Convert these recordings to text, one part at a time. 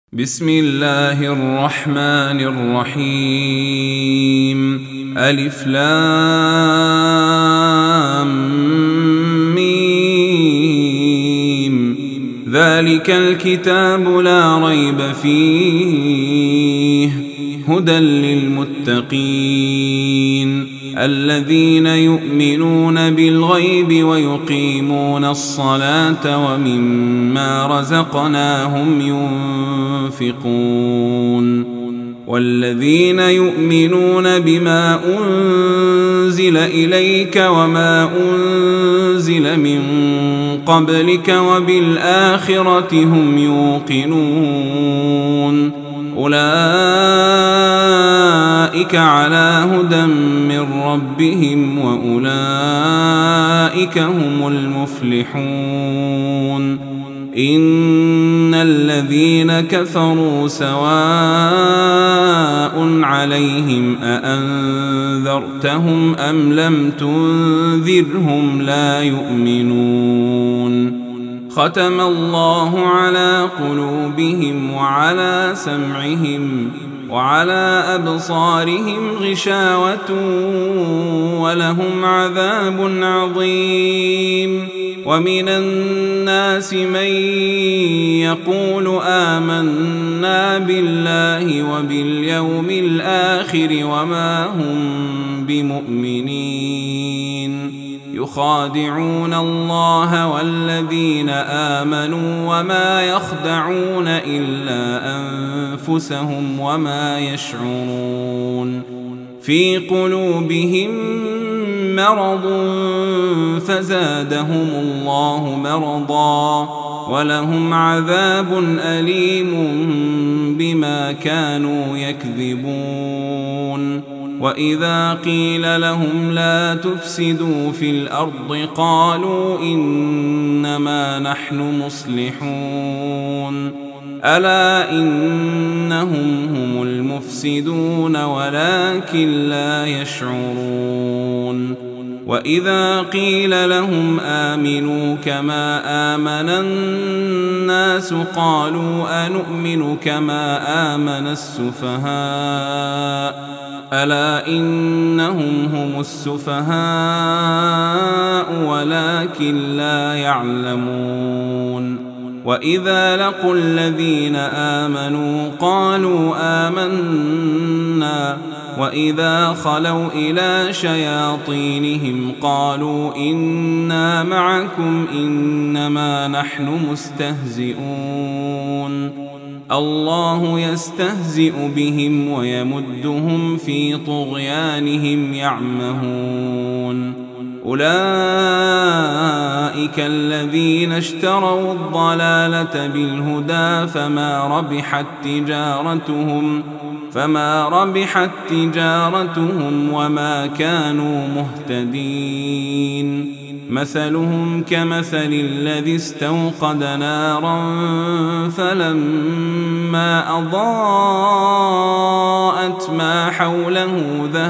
بسم الله الرحمن الرحيم. ألف لام ميم. ذلك الكتاب لا ريب فيه هدى للمتقين الذين يؤمنون بالغيب ويقيمون الصلاة ومما رزقناهم ينفقون والذين يؤمنون بما أنزل إليك وما أنزل من قبلك وبالآخرة هم يوقنون أولئك على هدى من ربهم وأولئك هم المفلحون. إن الذين كفروا سواء عليهم أأنذرتهم أم لم تنذرهم لا يؤمنون. ختم الله على قلوبهم وعلى سمعهم وعلى أبصارهم غشاوة ولهم عذاب عظيم. ومن الناس من يقول آمنا بالله وباليوم الآخر وما هم بمؤمنين يخادعون الله والذين آمنوا وما يخدعون إلا أنفسهم وما يشعرون. في قلوبهم مرض فزادهم الله مرضا ولهم عذاب أليم بما كانوا يكذبون. وإذا قيل لهم لا تفسدوا في الأرض قالوا إنما نحن مصلحون ألا إنهم هم المفسدون ولكن لا يشعرون. وإذا قيل لهم آمنوا كما آمن الناس قالوا أنؤمن كما آمن السفهاء ألا إنهم هم السفهاء ولكن لا يعلمون. وإذا لقوا الذين آمنوا قالوا آمنا وإذا خلوا إلى شياطينهم قالوا إنا معكم إنما نحن مستهزئون. الله يستهزئ بهم ويمدهم في طغيانهم يعمهون. أولئك الذين اشتروا الضلالة بالهدى فما ربحت تجارتهم وما كانوا مهتدين. مثلهم كمثل الذي استوقد نارا فلما أضاءت ما حوله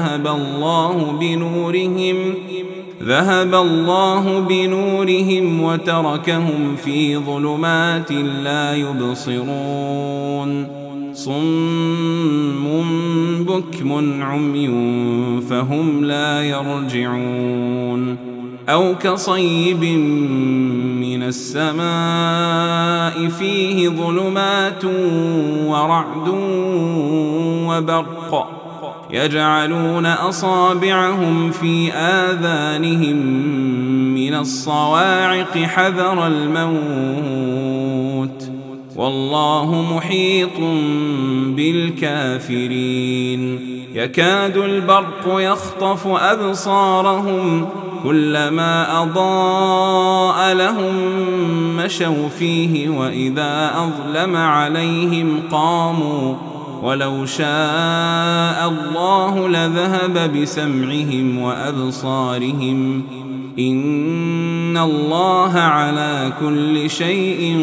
ذهب الله بنورهم وتركهم في ظلمات لا يبصرون. صم بكم عمي فهم لا يرجعون. أو كصيب من السماء فيه ظلمات ورعد وبرق يجعلون أصابعهم في آذانهم من الصواعق حذر الموت والله محيط بالكافرين. يكاد البرق يخطف أبصارهم كلما أضاء لهم مشوا فيه وإذا أظلم عليهم قاموا ولو شاء الله لذهب بسمعهم وأبصارهم إن الله على كل شيء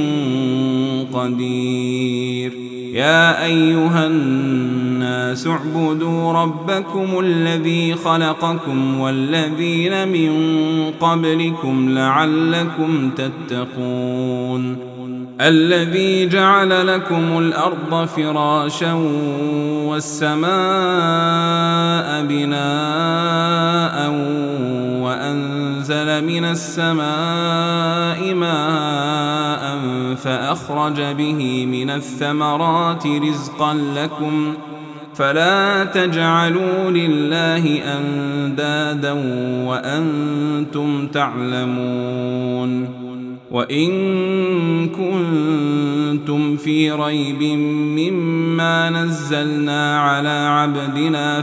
قدير. يا أيها الناس اعبدوا ربكم الذي خلقكم والذين من قبلكم لعلكم تتقون. الذي جعل لكم الأرض فراشا والسماء بناء وأنزل من السماء ماء فأخرج به من الثمرات رزقا لكم فلا تجعلوا لله أندادا وأنتم تعلمون. وإن كنتم في ريب مما نزلنا على عبدنا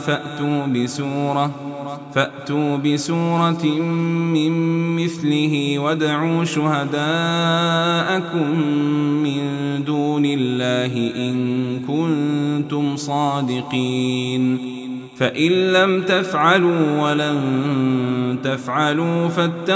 فأتوا بسورة من مثله وادعوا شهداءكم من دون الله إن كنتم صادقين. فإن لم تفعلوا ولن تفعلوا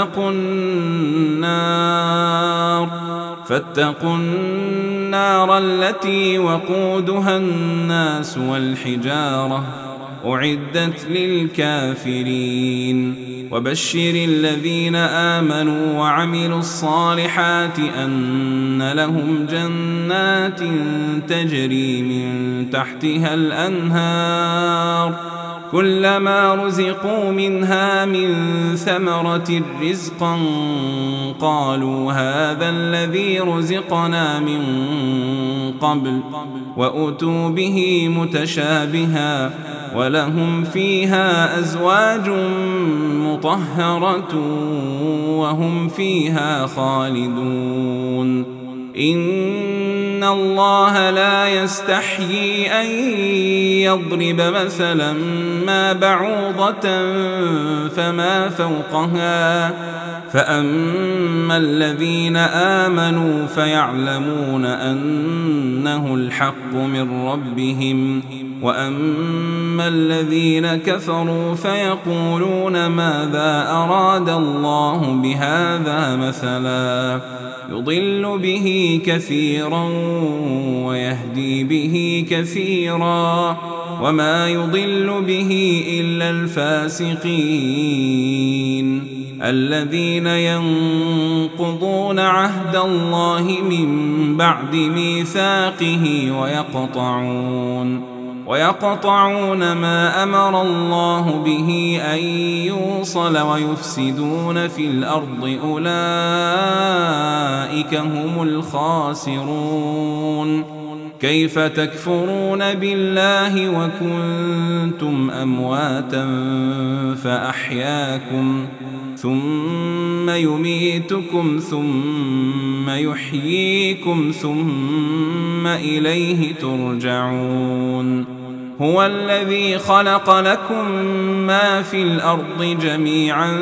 فاتقوا النار التي وقودها الناس والحجارة أعدت للكافرين. وبشر الذين آمنوا وعملوا الصالحات أن لهم جنات تجري من تحتها الأنهار كلما رزقوا منها من ثمرة رزقا قالوا هذا الذي رزقنا من قبل وأتوا به متشابها ولهم فيها أزواج مطهرة وهم فيها خالدون. إن الله لا يستحيي أن يضرب مثلا ما بعوضة فما فوقها فأما الذين آمنوا فيعلمون أنه الحق من ربهم وأما الذين كفروا فيقولون ماذا أراد الله بهذا مثلا يضل به كثيرا ويهدي به كثيرا وما يضل به إلا الفاسقين الذين ينقضون عهد الله من بعد ميثاقه ويقطعون ما أمر الله به أن يوصل ويفسدون في الأرض أولئك هم الخاسرون. كيف تكفرون بالله وكنتم أمواتا فأحياكم ثم يميتكم ثم يحييكم ثم إليه ترجعون. هو الذي خلق لكم ما في الأرض جميعا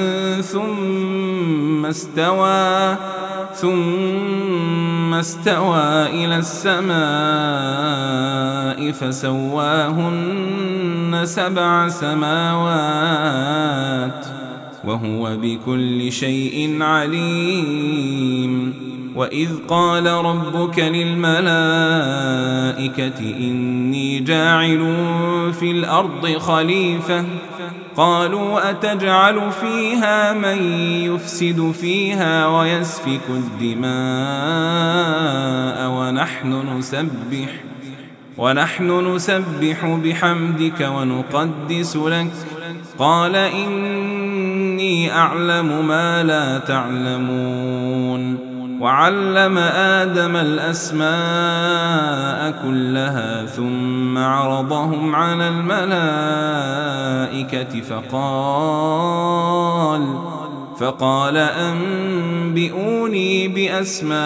ثم استوى إلى السماء فسواهن 7 سماوات وهو بكل شيء عليم. وإذ قال ربك للملائكة إني جاعل في الأرض خليفة قالوا أتجعل فيها من يفسد فيها ويسفك الدماء ونحن نسبح بحمدك ونقدس لك قال إني أعلم ما لا تعلمون. وعلم آدم الأسماء كلها ثم عرضهم على الملائكة فقال أنبئوني بأسماء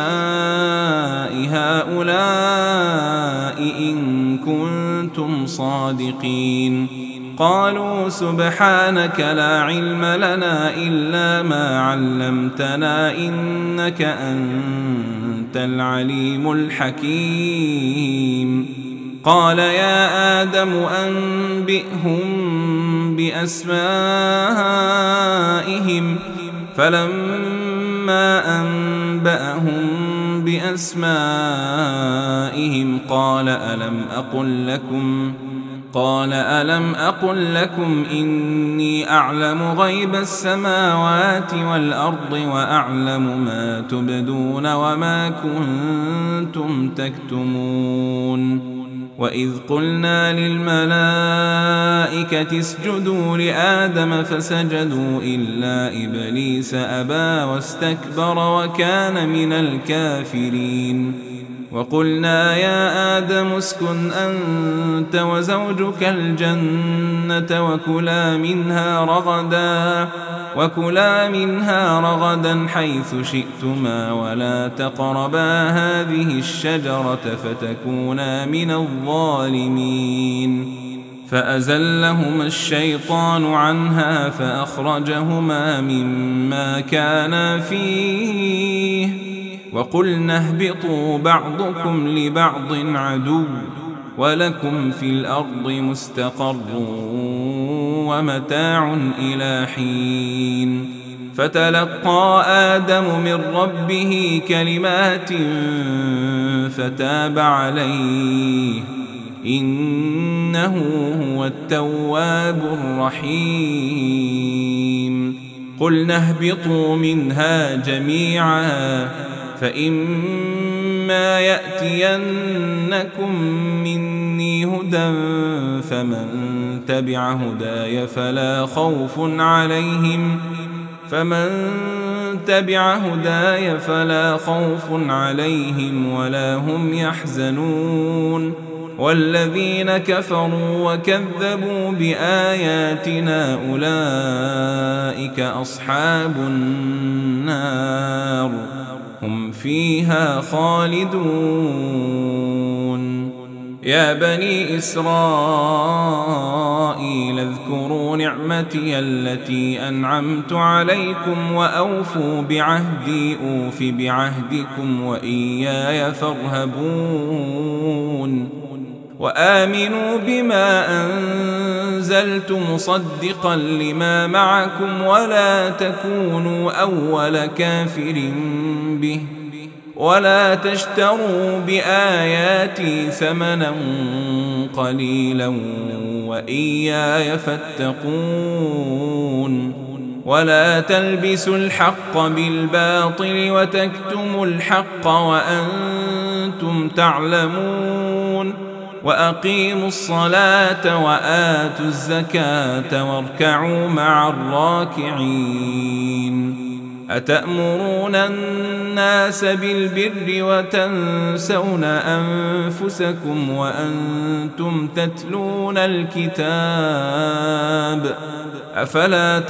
هؤلاء إن كنتم صادقين. قالوا سبحانك لا علم لنا إلا ما علمتنا إنك أنت العليم الحكيم. قال يا آدم أنبئهم بأسمائهم فلما أنبأهم بأسمائهم قال قال ألم أقل لكم إني أعلم غيب السماوات والأرض وأعلم ما تبدون وما كنتم تكتمون وإذ قلنا للملائكة اسجدوا لآدم فسجدوا إلا إبليس أبى واستكبر وكان من الكافرين وقلنا يا آدم اسكن أنت وزوجك الجنة وكلا منها رغدا حيث شئتما ولا تقربا هذه الشجرة فتكونا من الظالمين فأزلهما الشيطان عنها فأخرجهما مما كانا فيه وقلنا اهبطوا بعضكم لبعض عدو ولكم في الأرض مستقر ومتاع إلى حين فتلقى آدم من ربه كلمات فتاب عليه إنه هو التواب الرحيم قلنا اهبطوا منها جميعا فإما يأتينكم مني هدى فمن تبع هداي فلا خوف عليهم ولا هم يحزنون والذين كفروا وكذبوا بآياتنا أولئك أصحاب النار هم فيها خالدون يا بني إسرائيل اذكروا نعمتي التي أنعمت عليكم وأوفوا بعهدي أوف بعهدكم وإياي فارهبون وآمنوا بما أنزلت مصدقا لما معكم ولا تكونوا أول كافر به ولا تشتروا بآياتي ثمنا قليلا وإياي فاتقون ولا تلبسوا الحق بالباطل وتكتموا الحق وأنتم تعلمون وأقيموا الصلاة وآتوا الزكاة واركعوا مع الراكعين أتأمرون الناس بالبر وتنسون أنفسكم وأنتم تتلون الكتاب أفلا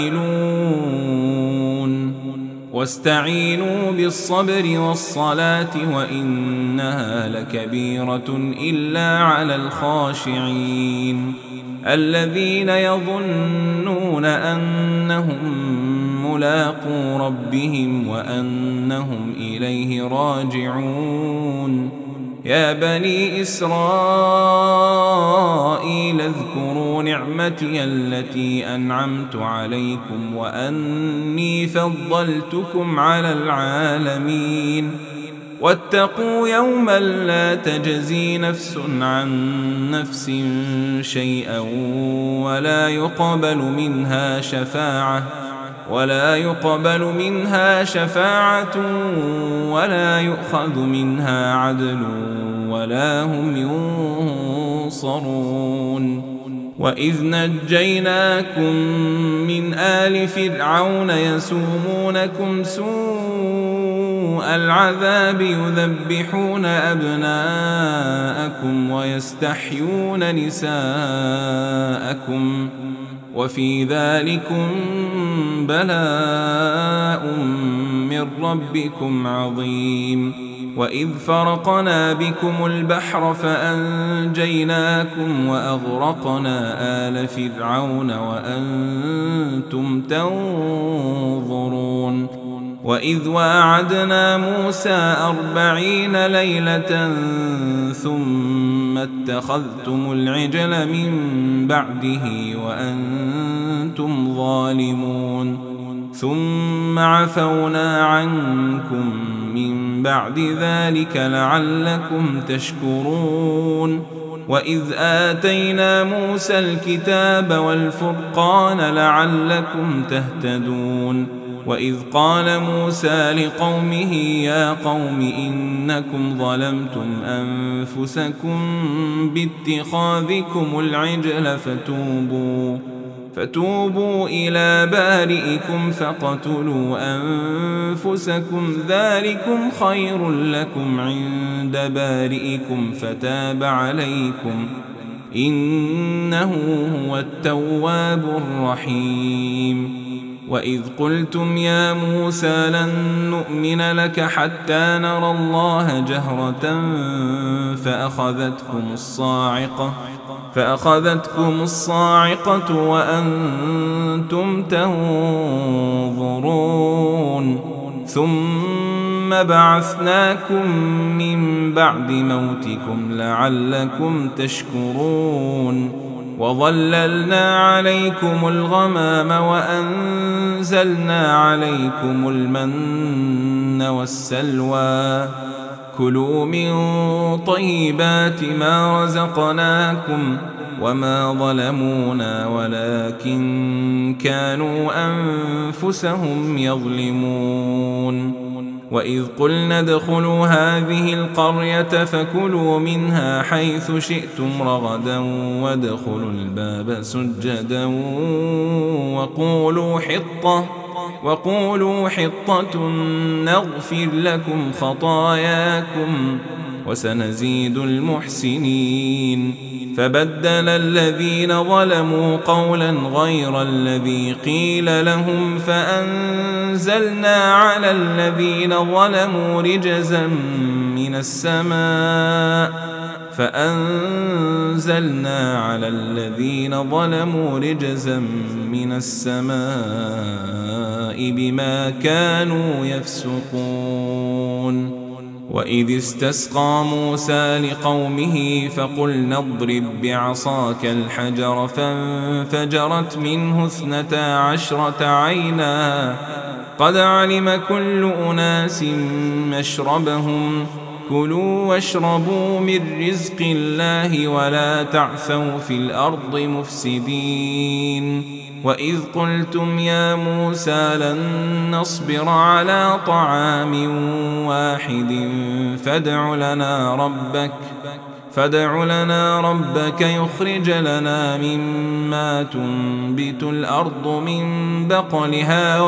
تعقلون واستعينوا بالصبر والصلاة وإنها لكبيرة إلا على الخاشعين الذين يظنون أنهم ملاقو ربهم وأنهم إليه راجعون يا بني إسرائيل اذكروا نعمتي التي أنعمت عليكم وأني فضلتكم على العالمين واتقوا يوما لا تجزي نفس عن نفس شيئا ولا يقبل منها شفاعة ولا يؤخذ منها عدل ولا هم ينصرون وإذ نجيناكم من آل فرعون يسومونكم سوء العذاب يذبحون أبناءكم ويستحيون نساءكم وفي ذلكم بلاء من ربكم عظيم وإذ فرقنا بكم البحر فأنجيناكم وأغرقنا آل فرعون وأنتم تنظرون وإذ واعدنا موسى 40 ليلة ثم اتخذتم العجل من بعده وأنتم ظالمون ثم عفونا عنكم من بعد ذلك لعلكم تشكرون وإذ آتينا موسى الكتاب والفرقان لعلكم تهتدون وإذ قال موسى لقومه يا قوم إنكم ظلمتم أنفسكم باتخاذكم العجل فتوبوا إلى بارئكم فاقتلوا أنفسكم ذلكم خير لكم عند بارئكم فتاب عليكم إنه هو التواب الرحيم وإذ قلتم يا موسى لن نؤمن لك حتى نرى الله جهرة فأخذتكم الصاعقة وأنتم تنظرون ثم بعثناكم من بعد موتكم لعلكم تشكرون وظللنا عليكم الغمام وأنزلنا عليكم المن والسلوى كلوا من طيبات ما رزقناكم وما ظلمونا ولكن كانوا أنفسهم يظلمون وإذ قلنا ادخلوا هذه القرية فكلوا منها حيث شئتم رغدا وادخلوا الباب سجدا وقولوا حطة نغفر لكم خطاياكم وسنزيد المحسنين فبدل الذين ظلموا قولا غير الذي قيل لهم فأنزلنا على الذين ظلموا رجزا من السماء بما كانوا يفسقون وإذ استسقى موسى لقومه فقلنا اضرب بعصاك الحجر فانفجرت منه 12 عينا قد علم كل أناس مشربهم كلوا واشربوا من رزق الله ولا تعثوا في الأرض مفسدين وإذ قلتم يا موسى لن نصبر على طعام واحد فادع لنا ربك يخرج لنا مما تنبت الأرض من بقلها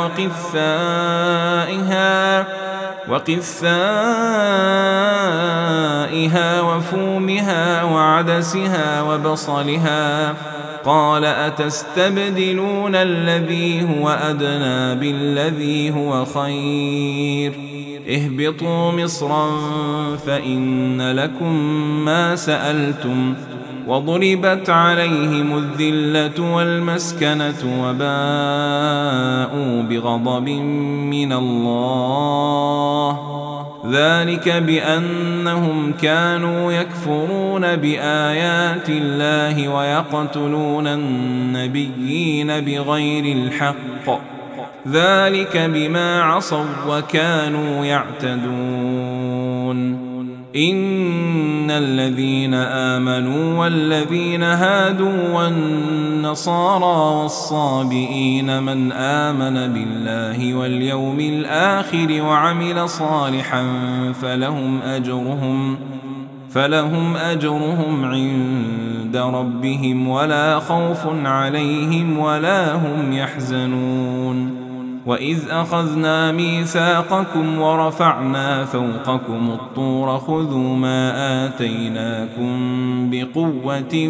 وقثائها وفومها وعدسها وبصلها قال أتستبدلون الذي هو أدنى بالذي هو خير اهبطوا مصرا فإن لكم ما سألتم وضربت عليهم الذلة والمسكنة وباءوا بغضب من الله ذلك بأنهم كانوا يكفرون بآيات الله ويقتلون النبيين بغير الحق ذلك بما عصوا وكانوا يعتدون إن الذين آمنوا والذين هادوا والنصارى والصابئين من آمن بالله واليوم الآخر وعمل صالحا فلهم أجرهم عند ربهم ولا خوف عليهم ولا هم يحزنون وإذ أخذنا ميثاقكم ورفعنا فوقكم الطور خذوا ما آتيناكم بقوة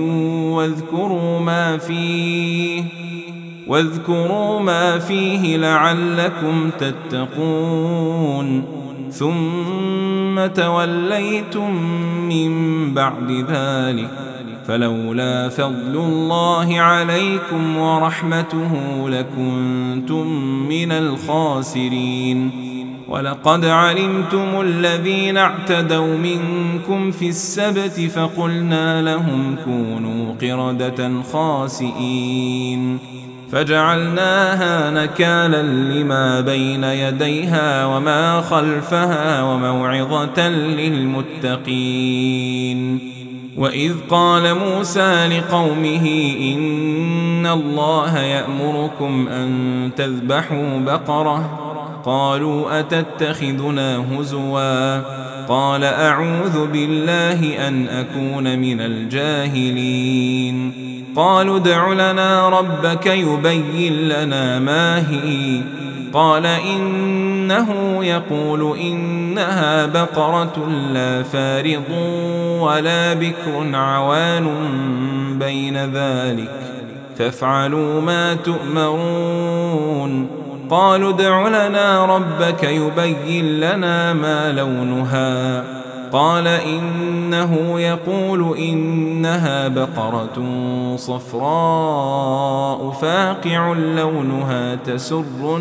واذكروا ما فيه لعلكم تتقون ثم توليتم من بعد ذلك فلولا فضل الله عليكم ورحمته لكنتم من الخاسرين ولقد علمتم الذين اعتدوا منكم في السبت فقلنا لهم كونوا قردة خاسئين فجعلناها نكالا لما بين يديها وما خلفها وموعظة للمتقين. وإذ قال موسى لقومه إن الله يأمركم أن تذبحوا بقرة قالوا أتتخذنا هزوا قال أعوذ بالله أن أكون من الجاهلين. قالوا ادع لنا ربك يبين لنا ما هي قال إنه يقول إنها بقرة لا فارض ولا بكر عوان بين ذلك فافعلوا ما تؤمرون. قالوا ادع لنا ربك يبين لنا ما لونها قال إنه يقول إنها بقرة صفراء فاقع لونها تسر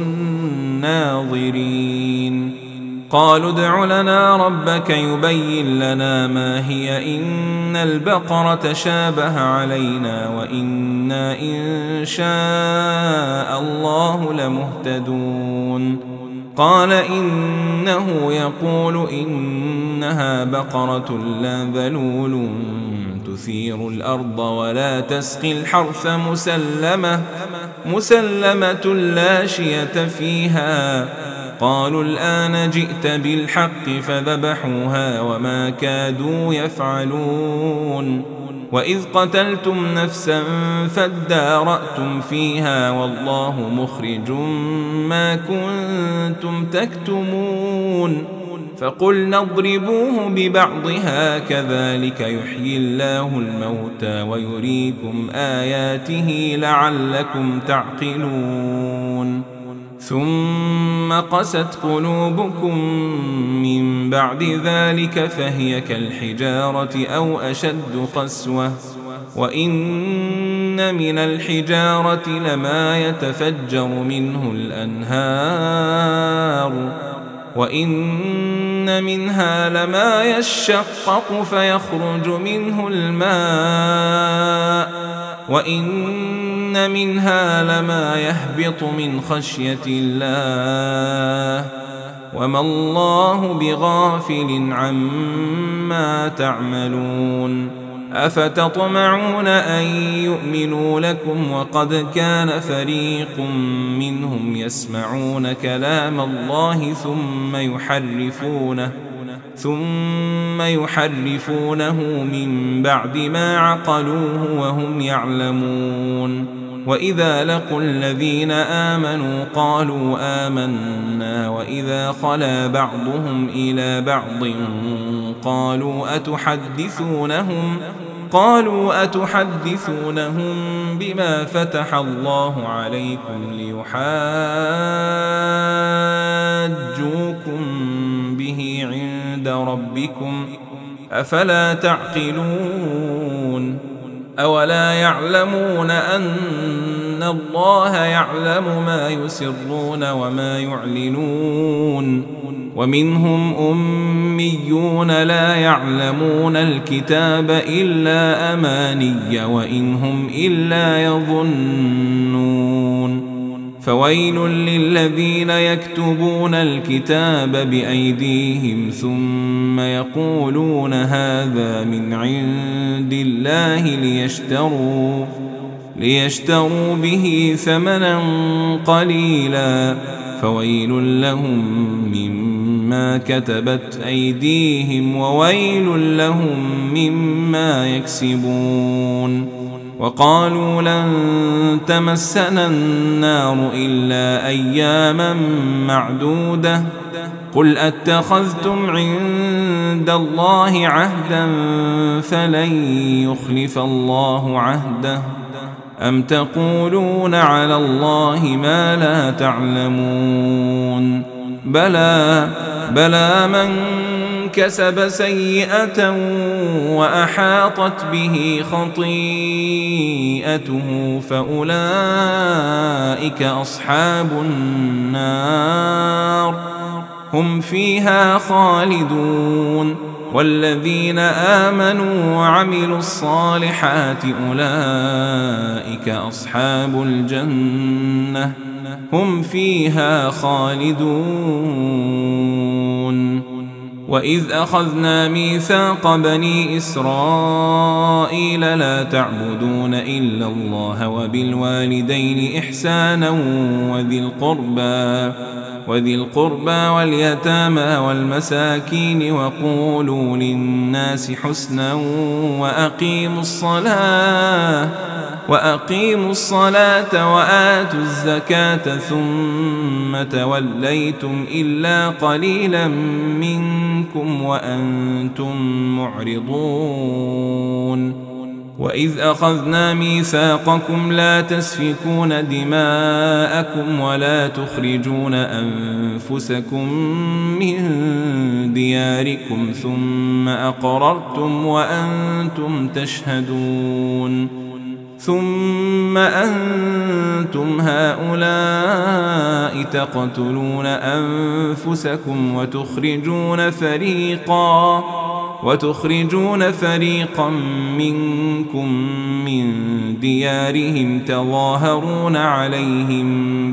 الناظرين. قالوا ادع لنا ربك يبين لنا ما هي إن البقرة شابه علينا وإنا إن شاء الله لمهتدون. قال إنه يقول إنها بقرة لا ذلول تثير الأرض ولا تسقي الحرث مسلمة لا شية فيها. قالوا الآن جئت بالحق فذبحوها وما كادوا يفعلون. وإذ قتلتم نفسا فادارأتم فيها والله مخرج ما كنتم تكتمون. فقلنا اضربوه ببعضها كذلك يحيي الله الموتى ويريكم آياته لعلكم تعقلون. ثم قست قلوبكم من بعد ذلك فهي كالحجارة أو أشد قسوة وإن من الحجارة لما يتفجر منه الأنهار وإن منها لما يشقق فيخرج منه الماء وإن منها لما يهبط من خشية الله وما الله بغافل عما تعملون. أفتطمعون أن يؤمنوا لكم وقد كان فريق منهم يسمعون كلام الله ثم يحرفونه من بعد ما عقلوه وهم يعلمون. وإذا لقوا الذين آمنوا قالوا آمنا وإذا خلا بعضهم إلى بعض قالوا أتحدثونهم بما فتح الله عليكم ليحاجوكم به عند ربكم أفلا تعقلون. أولا يعلمون أن الله يعلم ما يسرون وما يعلنون. ومنهم أميون لا يعلمون الكتاب إلا أماني وإن هم إلا يظنون. فويل للذين يكتبون الكتاب بأيديهم ثم يقولون هذا من عند الله ليشتروا به ثمنا قليلا فويل لهم مما كتبت أيديهم وويل لهم مما يكسبون. وقالوا لن تمسنا النار إلا أياما معدودة قل أتخذتم عند الله عهدا فلن يخلف الله عهده أم تقولون على الله ما لا تعلمون. بلى من كسب سيئة وأحاطت به خطيئته فأولئك أصحاب النار هم فيها خالدون. والذين آمنوا وعملوا الصالحات أولئك أصحاب الجنة هم فيها خالدون. وإذ أخذنا ميثاق بني إسرائيل لا تعبدون إلا الله وبالوالدين إحسانا وذي القربى واليتامى والمساكين وقولوا للناس حسنا وأقيموا الصلاة وآتوا الزكاة ثم توليتم إلا قليلا منكم وأنتم معرضون. وإذ أخذنا ميثاقكم لا تسفكون دماءكم ولا تخرجون أنفسكم من دياركم ثم أقررتم وأنتم تشهدون. ثم أنتم هؤلاء تقتلون أنفسكم وتخرجون فريقا منكم من ديارهم تظاهرون عليهم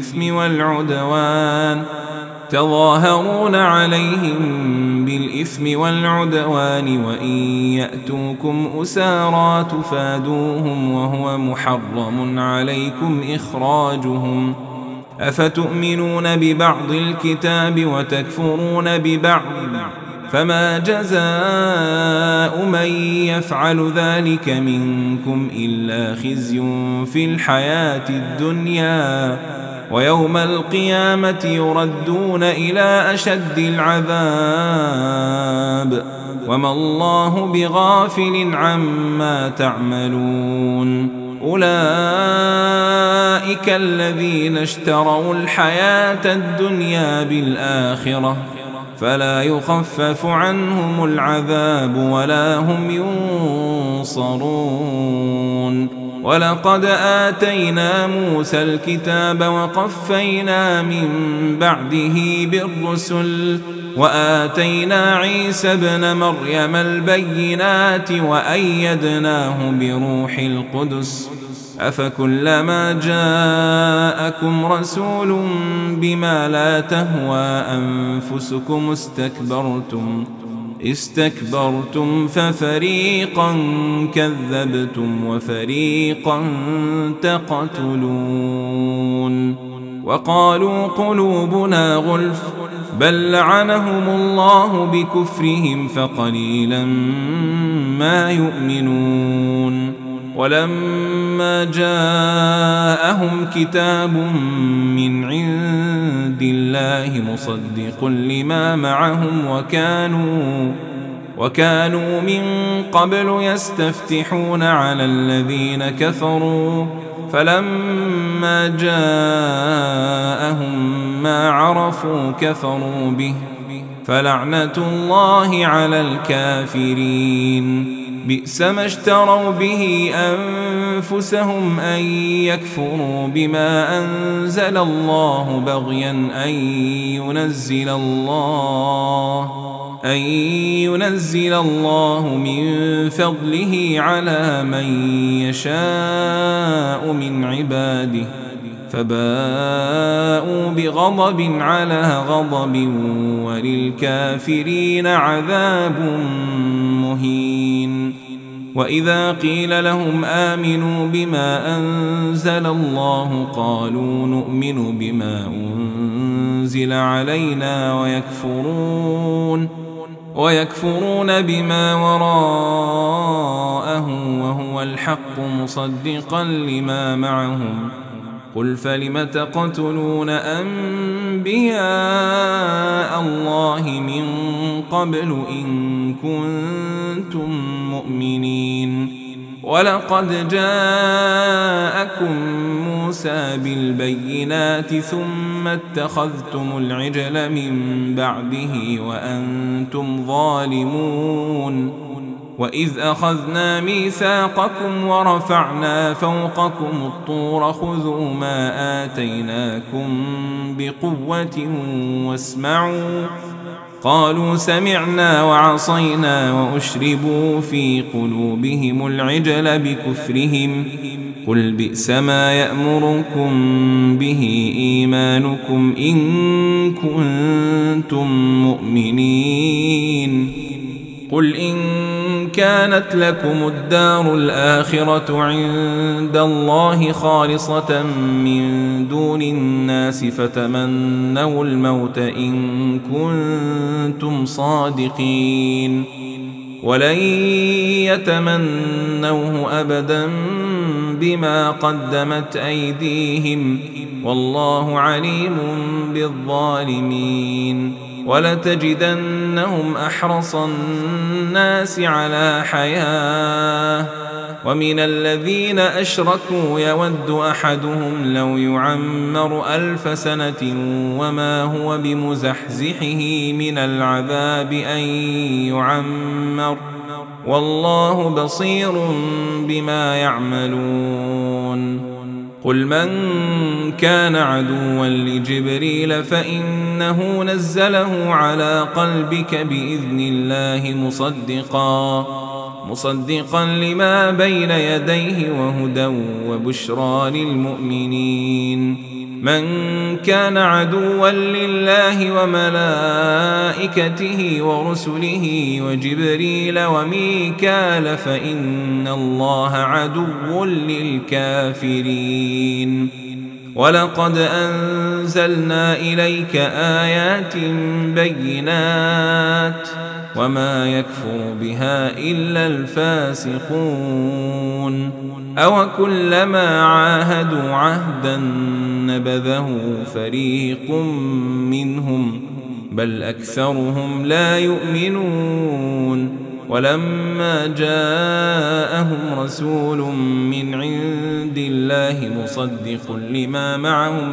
بالإثم والعدوان وإن يأتوكم أسارى تفادوهم وهو محرم عليكم إخراجهم أفتؤمنون ببعض الكتاب وتكفرون ببعض فما جزاء من يفعل ذلك منكم إلا خزي في الحياة الدنيا ويوم القيامة يردون إلى أشد العذاب وما الله بغافل عما تعملون. أولئك الذين اشتروا الحياة الدنيا بالآخرة فلا يخفف عنهم العذاب ولا هم ينصرون. ولقد آتينا موسى الكتاب وقفينا من بعده بالرسل وآتينا عيسى ابن مريم البينات وأيدناه بروح القدس أفكلما جاءكم رسول بما لا تهوى أنفسكم استكبرتم ففريقا كذبتم وفريقا تقتلون. وقالوا قلوبنا غلف بل لعنهم الله بكفرهم فقليلا ما يؤمنون. ولما جاءهم كتاب من عند الله مصدق لما معهم وكانوا من قبل يستفتحون على الذين كفروا فلما جاءهم ما عرفوا كفروا به فلعنة الله على الكافرين. بئس ما اشتروا به أنفسهم أن يكفروا بما أنزل الله بغيا أن ينزل الله من فضله على من يشاء من عباده فباءوا بغضب على غضب وللكافرين عذاب مهين. وإذا قيل لهم آمنوا بما أنزل الله قالوا نؤمن بما أنزل علينا ويكفرون بما وراءه وهو الحق مصدقا لما معهم. قل فلم تقتلون أنبياء الله من قبل إن كنتم مؤمنين. ولقد جاءكم موسى بالبينات ثم اتخذتم العجل من بعده وأنتم ظالمون. وإذ أخذنا ميثاقكم ورفعنا فوقكم الطور خذوا ما آتيناكم بقوة قالوا سمعنا وعصينا وأشربوا في قلوبهم العجل بكفرهم قل بئس ما يأمركم به إيمانكم إن كنتم مؤمنين قل إن كانت لكم الدار الآخرة عند الله خالصة من دون الناس فتمنوا الموت إن كنتم صادقين ولن يتمنوه أبدا بما قدمت أيديهم والله عليم بالظالمين ولتجدنهم أحرص الناس على حياة ومن الذين أشركوا يود أحدهم لو يعمر 1000 سنة وما هو بمزحزحه من العذاب أن يعمر والله بصير بما يعملون قل من كان عدوا لجبريل فإنه نزله على قلبك بإذن الله مصدقا لما بين يديه وهدى وبشرى للمؤمنين من كان عدوا لله وملائكته ورسله وجبريل وميكال فإن الله عدو للكافرين ولقد أنزلنا إليك آيات بينات وما يكفر بها إلا الفاسقون أو كلما عاهدوا عهدا نبذه فريق منهم بل أكثرهم لا يؤمنون ولما جاءهم رسول من عند الله مصدق لما معهم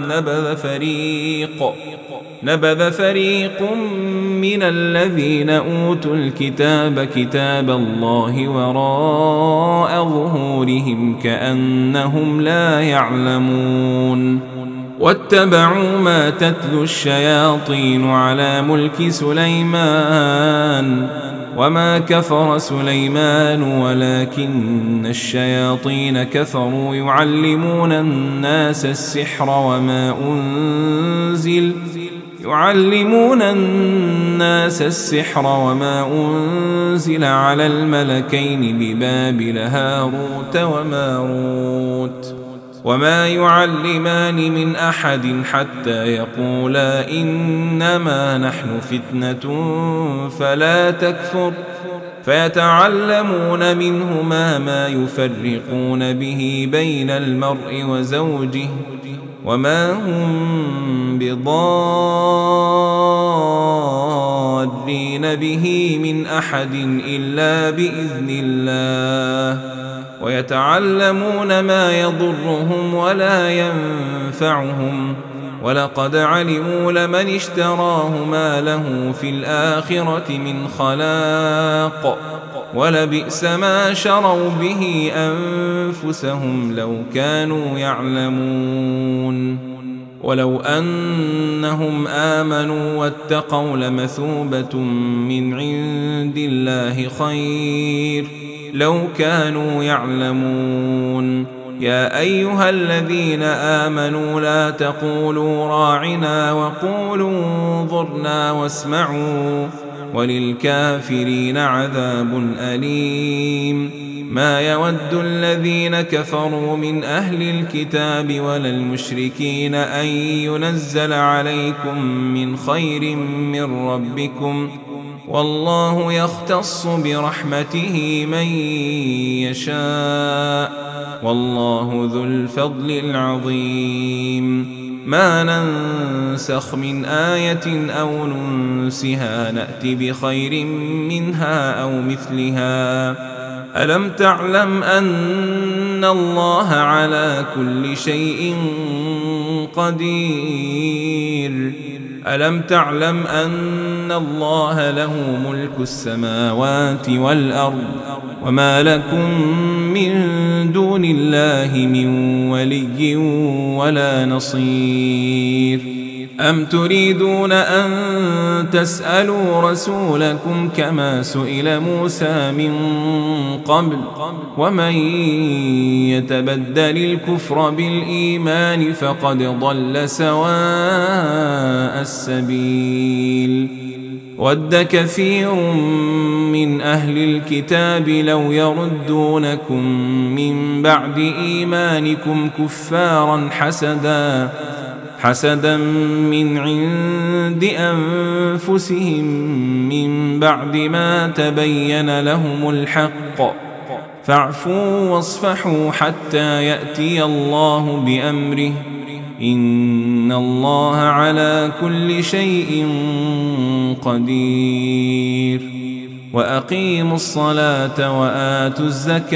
نبذ فريق من الذين أوتوا الكتاب كتاب الله وراء ظهورهم كأنهم لا يعلمون واتبعوا ما تتلو الشياطين على ملك سليمان وما كفر سليمان ولكن الشياطين كفروا يعلمون الناس السحر وما أنزل على الملكين ببابل هاروت وماروت وما يعلمان من أحد حتى يقولا إنما نحن فتنة فلا تكفر فيتعلمون منهما ما يفرقون به بين المرء وزوجه وما هم بضارين به من أحد إلا بإذن الله ويتعلمون ما يضرهم ولا ينفعهم ولقد علموا لمن اشتراه ما له في الآخرة من خلاق ولبئس ما شروا به أنفسهم لو كانوا يعلمون ولو أنهم آمنوا واتقوا لمثوبة من عند الله خير لو كانوا يعلمون يا أيها الذين آمنوا لا تقولوا راعنا وقولوا انظرنا واسمعوا وللكافرين عذاب أليم ما يود الذين كفروا من أهل الكتاب ولا المشركين أن ينزل عليكم من خير من ربكم والله يختص برحمته من يشاء والله ذو الفضل العظيم ما ننسخ من آية أو ننسها نأتي بخير منها أو مثلها ألم تعلم أن الله على كل شيء قدير ألم تعلم أن الله له ملك السماوات والأرض وما لكم من دون الله من ولي ولا نصير أم تريدون أن تسألوا رسولكم كما سئل موسى من قبل ومن يتبدل الكفر بالإيمان فقد ضل سواء السبيل ود كثير من أهل الكتاب لو يردونكم من بعد إيمانكم كفارا حسدا من عند أنفسهم من بعد ما تبين لهم الحق فاعفوا واصفحوا حتى يأتي الله بأمره إن الله على كل شيء قدير وأقيموا الصلاة وآتوا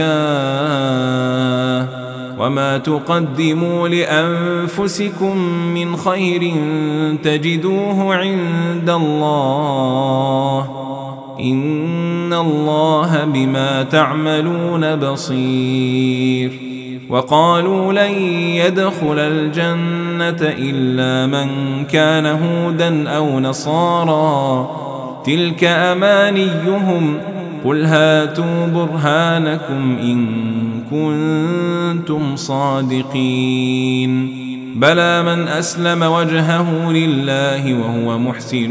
الزكاة وما تقدموا لأنفسكم من خير تجدوه عند الله إن الله بما تعملون بصير وقالوا لن يدخل الجنة إلا من كان هودا أو نصارى تلك أمانيهم قل هاتوا برهانكم إن كنتم صادقين بلى من أسلم وجهه لله وهو محسن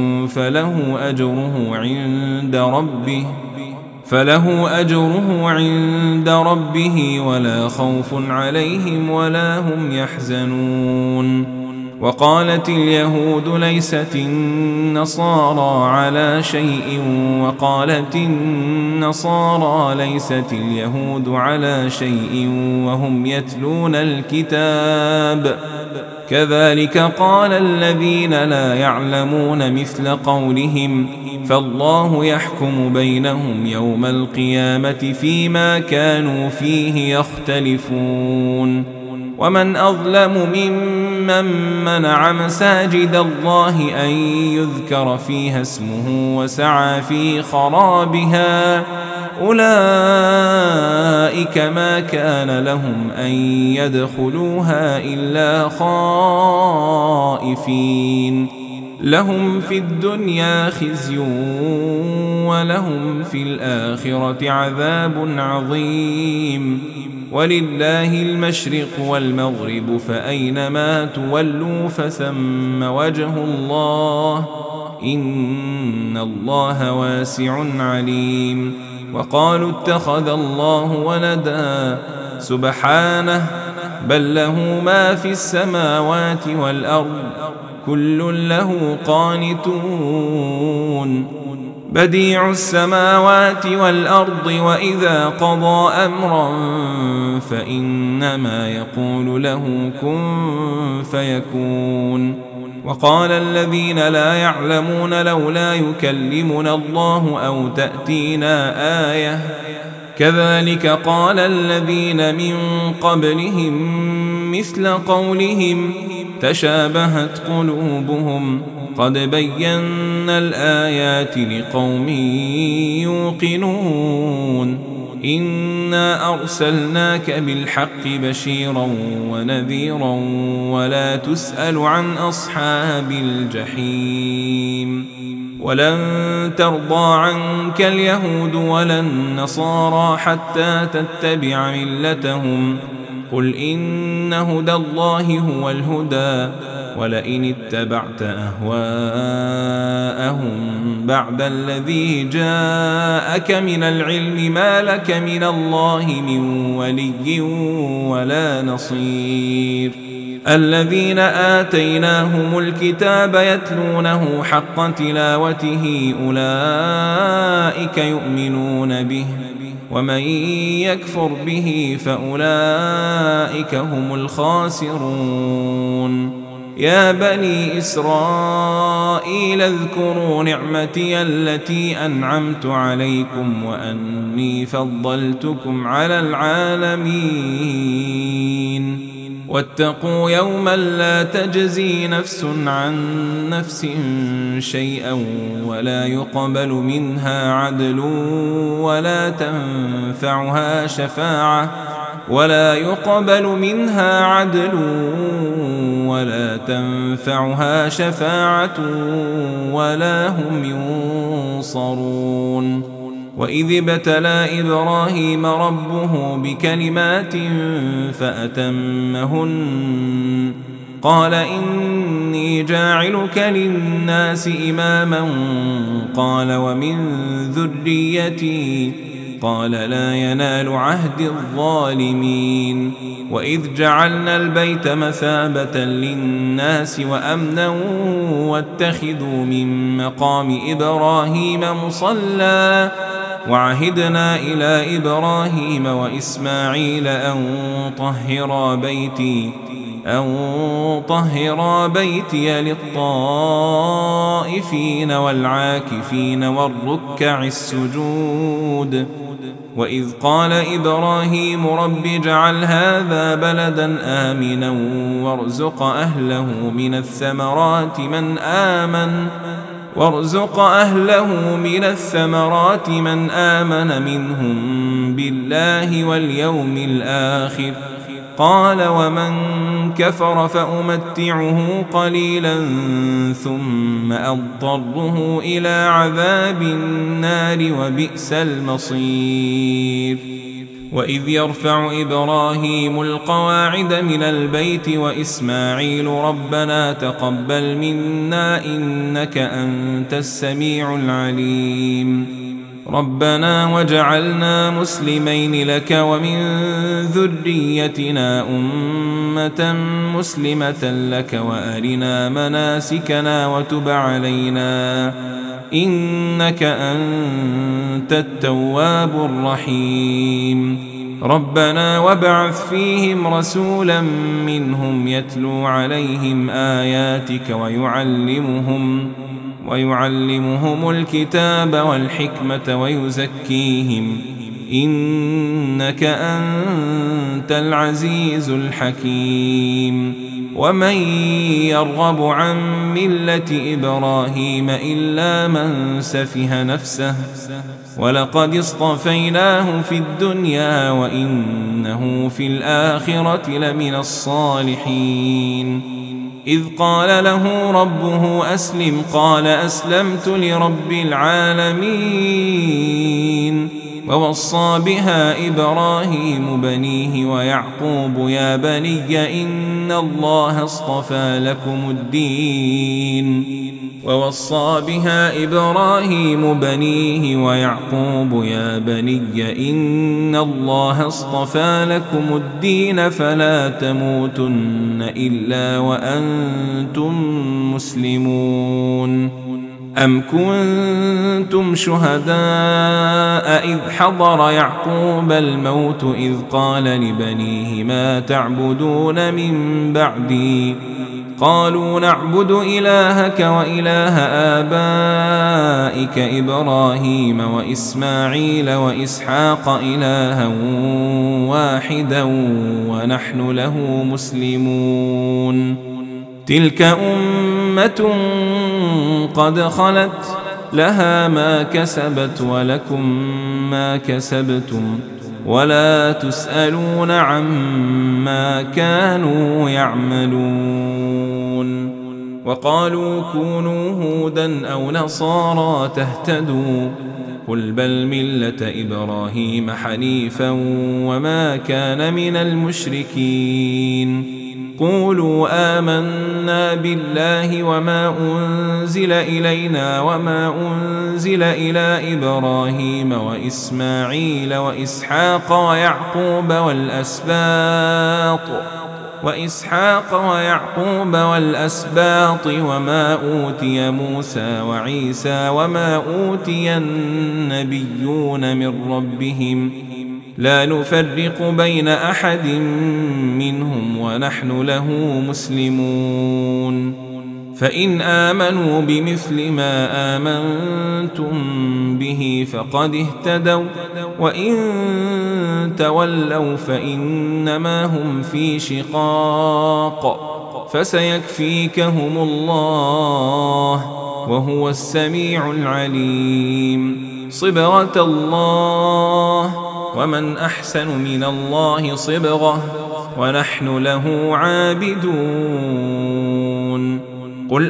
فله أجره عند ربه ولا خوف عليهم ولا هم يحزنون وقالت اليهود ليست النصارى على شيء وقالت النصارى ليست اليهود على شيء وهم يتلون الكتاب كذلك قال الذين لا يعلمون مثل قولهم فالله يحكم بينهم يوم القيامة فيما كانوا فيه يختلفون ومن أظلم ممن منع مساجد الله أن يذكر فيها اسمه وسعى في خرابها أولئك ما كان لهم أن يدخلوها إلا خائفين لهم في الدنيا خزي ولهم في الآخرة عذاب عظيم ولله المشرق والمغرب فأينما تولوا فثم وجه الله إن الله واسع عليم وقالوا اتخذ الله ولدا سبحانه بل له ما في السماوات والأرض كل له قانتون بديع السماوات والأرض وإذا قضى أمرا فإنما يقول له كن فيكون وقال الذين لا يعلمون لولا يكلمنا الله أو تأتينا آية كذلك قال الذين من قبلهم مثل قولهم تشابهت قلوبهم قد بينا الآيات لقوم يوقنون إنا أرسلناك بالحق بشيرا ونذيرا ولا تسأل عن أصحاب الجحيم ولن ترضى عنك اليهود ولا النصارى حتى تتبع ملتهم قل إن هدى الله هو الهدى ولئن اتبعت أهواءهم بعد الذي جاءك من العلم ما لك من الله من ولي ولا نصير الذين آتيناهم الكتاب يتلونه حق تلاوته أولئك يؤمنون به ومن يكفر به فأولئك هم الخاسرون يا بني إسرائيل اذكروا نعمتي التي أنعمت عليكم وأني فضلتكم على العالمين واتقوا يوما لا تجزي نفس عن نفس شيئا ولا يقبل منها عدل ولا تنفعها شفاعة ولا هم ينصرون. وإذ ابتلى إبراهيم ربه بكلمات فأتمهن قال إني جاعلك للناس إماما قال ومن ذريتي قال لا ينال عهد الظالمين. وإذ جعلنا البيت مثابة للناس وأمنا واتخذوا من مقام إبراهيم مصلى وعهدنا إلى إبراهيم وإسماعيل أن طهرا بيتي للطائفين والعاكفين والركع السجود. وإذ قال إبراهيم رب اجعل هذا بلدا آمنا وارزق أهله من الثمرات من آمن منهم بالله واليوم الآخر قال ومن كفر فأمتعه قليلا ثم أضطره إلى عذاب النار وبئس المصير. وإذ يرفع إبراهيم القواعد من البيت وإسماعيل ربنا تقبل منا إنك أنت السميع العليم ربنا وجعلنا مسلمين لك ومن ذريتنا أمة مسلمة لك وأرنا مناسكنا وتب علينا إنك أنت التواب الرحيم. ربنا وابعث فيهم رسولا منهم يتلو عليهم آياتك ويعلمهم الكتاب والحكمة ويزكيهم إنك أنت العزيز الحكيم. ومن يرغب عن ملة إبراهيم إلا من سفه نفسه ولقد اصطفيناه في الدنيا وإنه في الآخرة لمن الصالحين. إذ قال له ربه أسلم قال أسلمت لرب العالمين. ووصى بها إبراهيم بنيه ويعقوب يا بني إن الله اصطفى لكم الدين فلا تموتن إلا وأنتم مسلمون. أم كنتم شهداء إذ حضر يعقوب الموت إذ قال لبنيه ما تعبدون من بعدي قالوا نعبد إلهك وإله آبائك إبراهيم وإسماعيل وإسحاق إلها واحدا ونحن له مسلمون. تلك أمة قد خلت لها ما كسبت ولكم ما كسبتم ولا تسألون عما كانوا يعملون. وقالوا كونوا هودا أو نصارى تهتدوا قل بل ملة إبراهيم حنيفا وما كان من المشركين. قولوا آمنا بالله وما أنزل إلينا وما أنزل إلى إبراهيم وإسماعيل وإسحاق ويعقوب والأسباط وما أوتي موسى وعيسى وما أوتي النبيون من ربهم لا نفرق بين أحد منهم ونحن له مسلمون. فإن آمنوا بمثل ما آمنتم به فقد اهتدوا وإن تولوا فإنما هم في شقاق فسيكفيكهم الله وهو السميع العليم. صبغة الله ومن أحسن من الله صبغة ونحن له عابدون. قل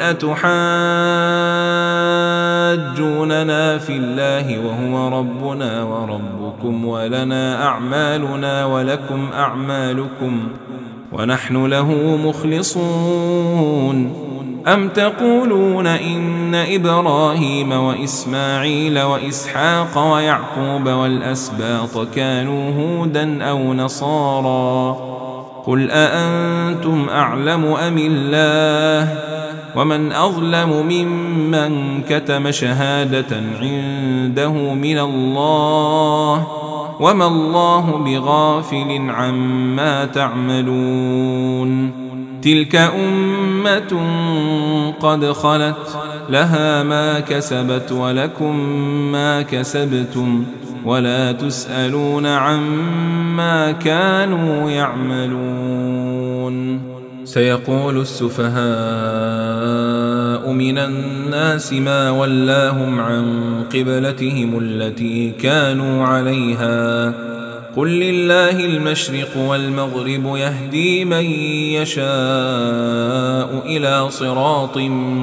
أتحاجوننا في الله وهو ربنا وربكم ولنا أعمالنا ولكم أعمالكم ونحن له مخلصون. أم تقولون إن إبراهيم وإسماعيل وإسحاق ويعقوب والأسباط كانوا هودا أو نصارى؟ قل أأنتم أعلم أم الله؟ ومن أظلم ممن كتم شهادة عنده من الله وما الله بغافل عما تعملون. تلك أمة قد خلت لها ما كسبت ولكم ما كسبتم ولا تسألون عما كانوا يعملون. سيقول السفهاء من الناس ما ولاهم عن قبلتهم التي كانوا عليها قل لله المشرق والمغرب يهدي من يشاء إلى صراط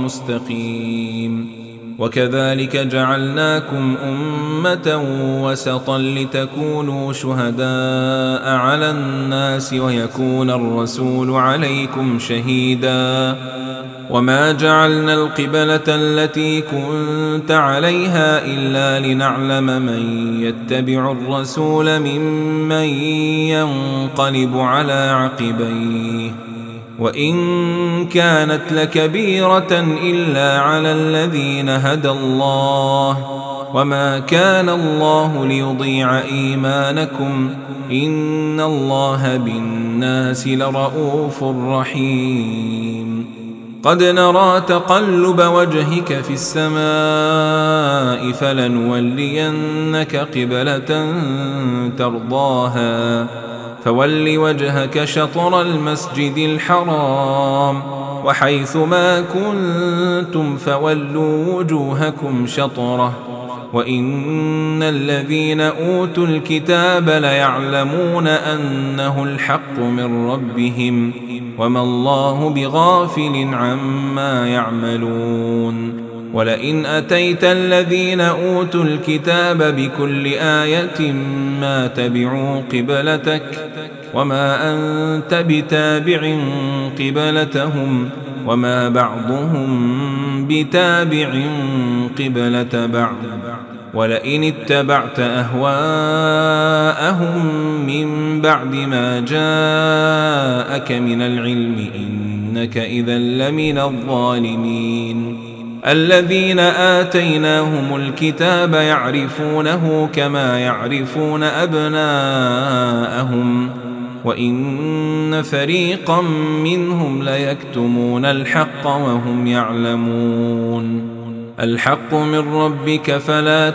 مستقيم. وكذلك جعلناكم أمة وسطا لتكونوا شهداء على الناس ويكون الرسول عليكم شهيدا. وما جعلنا القبلة التي كنت عليها إلا لنعلم من يتبع الرسول ممن ينقلب على عقبيه وإن كانت لكبيرة إلا على الذين هدى الله وما كان الله ليضيع إيمانكم إن الله بالناس لرؤوف رحيم. قد نرى تقلب وجهك في السماء فلنولينك قبلة ترضاها فول وجهك شطر المسجد الحرام وحيث ما كنتم فولوا وجوهكم شطره وإن الذين أوتوا الكتاب ليعلمون أنه الحق من ربهم وما الله بغافل عما يعملون. ولئن أتيت الذين أوتوا الكتاب بكل آية ما تبعوا قبلتك وما أنت بتابع قبلتهم وما بعضهم بتابع قبلة بعض. ولئن اتبعت أهواءهم من بعد ما جاءك من العلم إنك إذا لمن الظالمين. الذين آتيناهم الكتاب يعرفونه كما يعرفون أبناءهم وإن فريقا منهم ليكتمون الحق وهم يعلمون. الحق من ربك فلا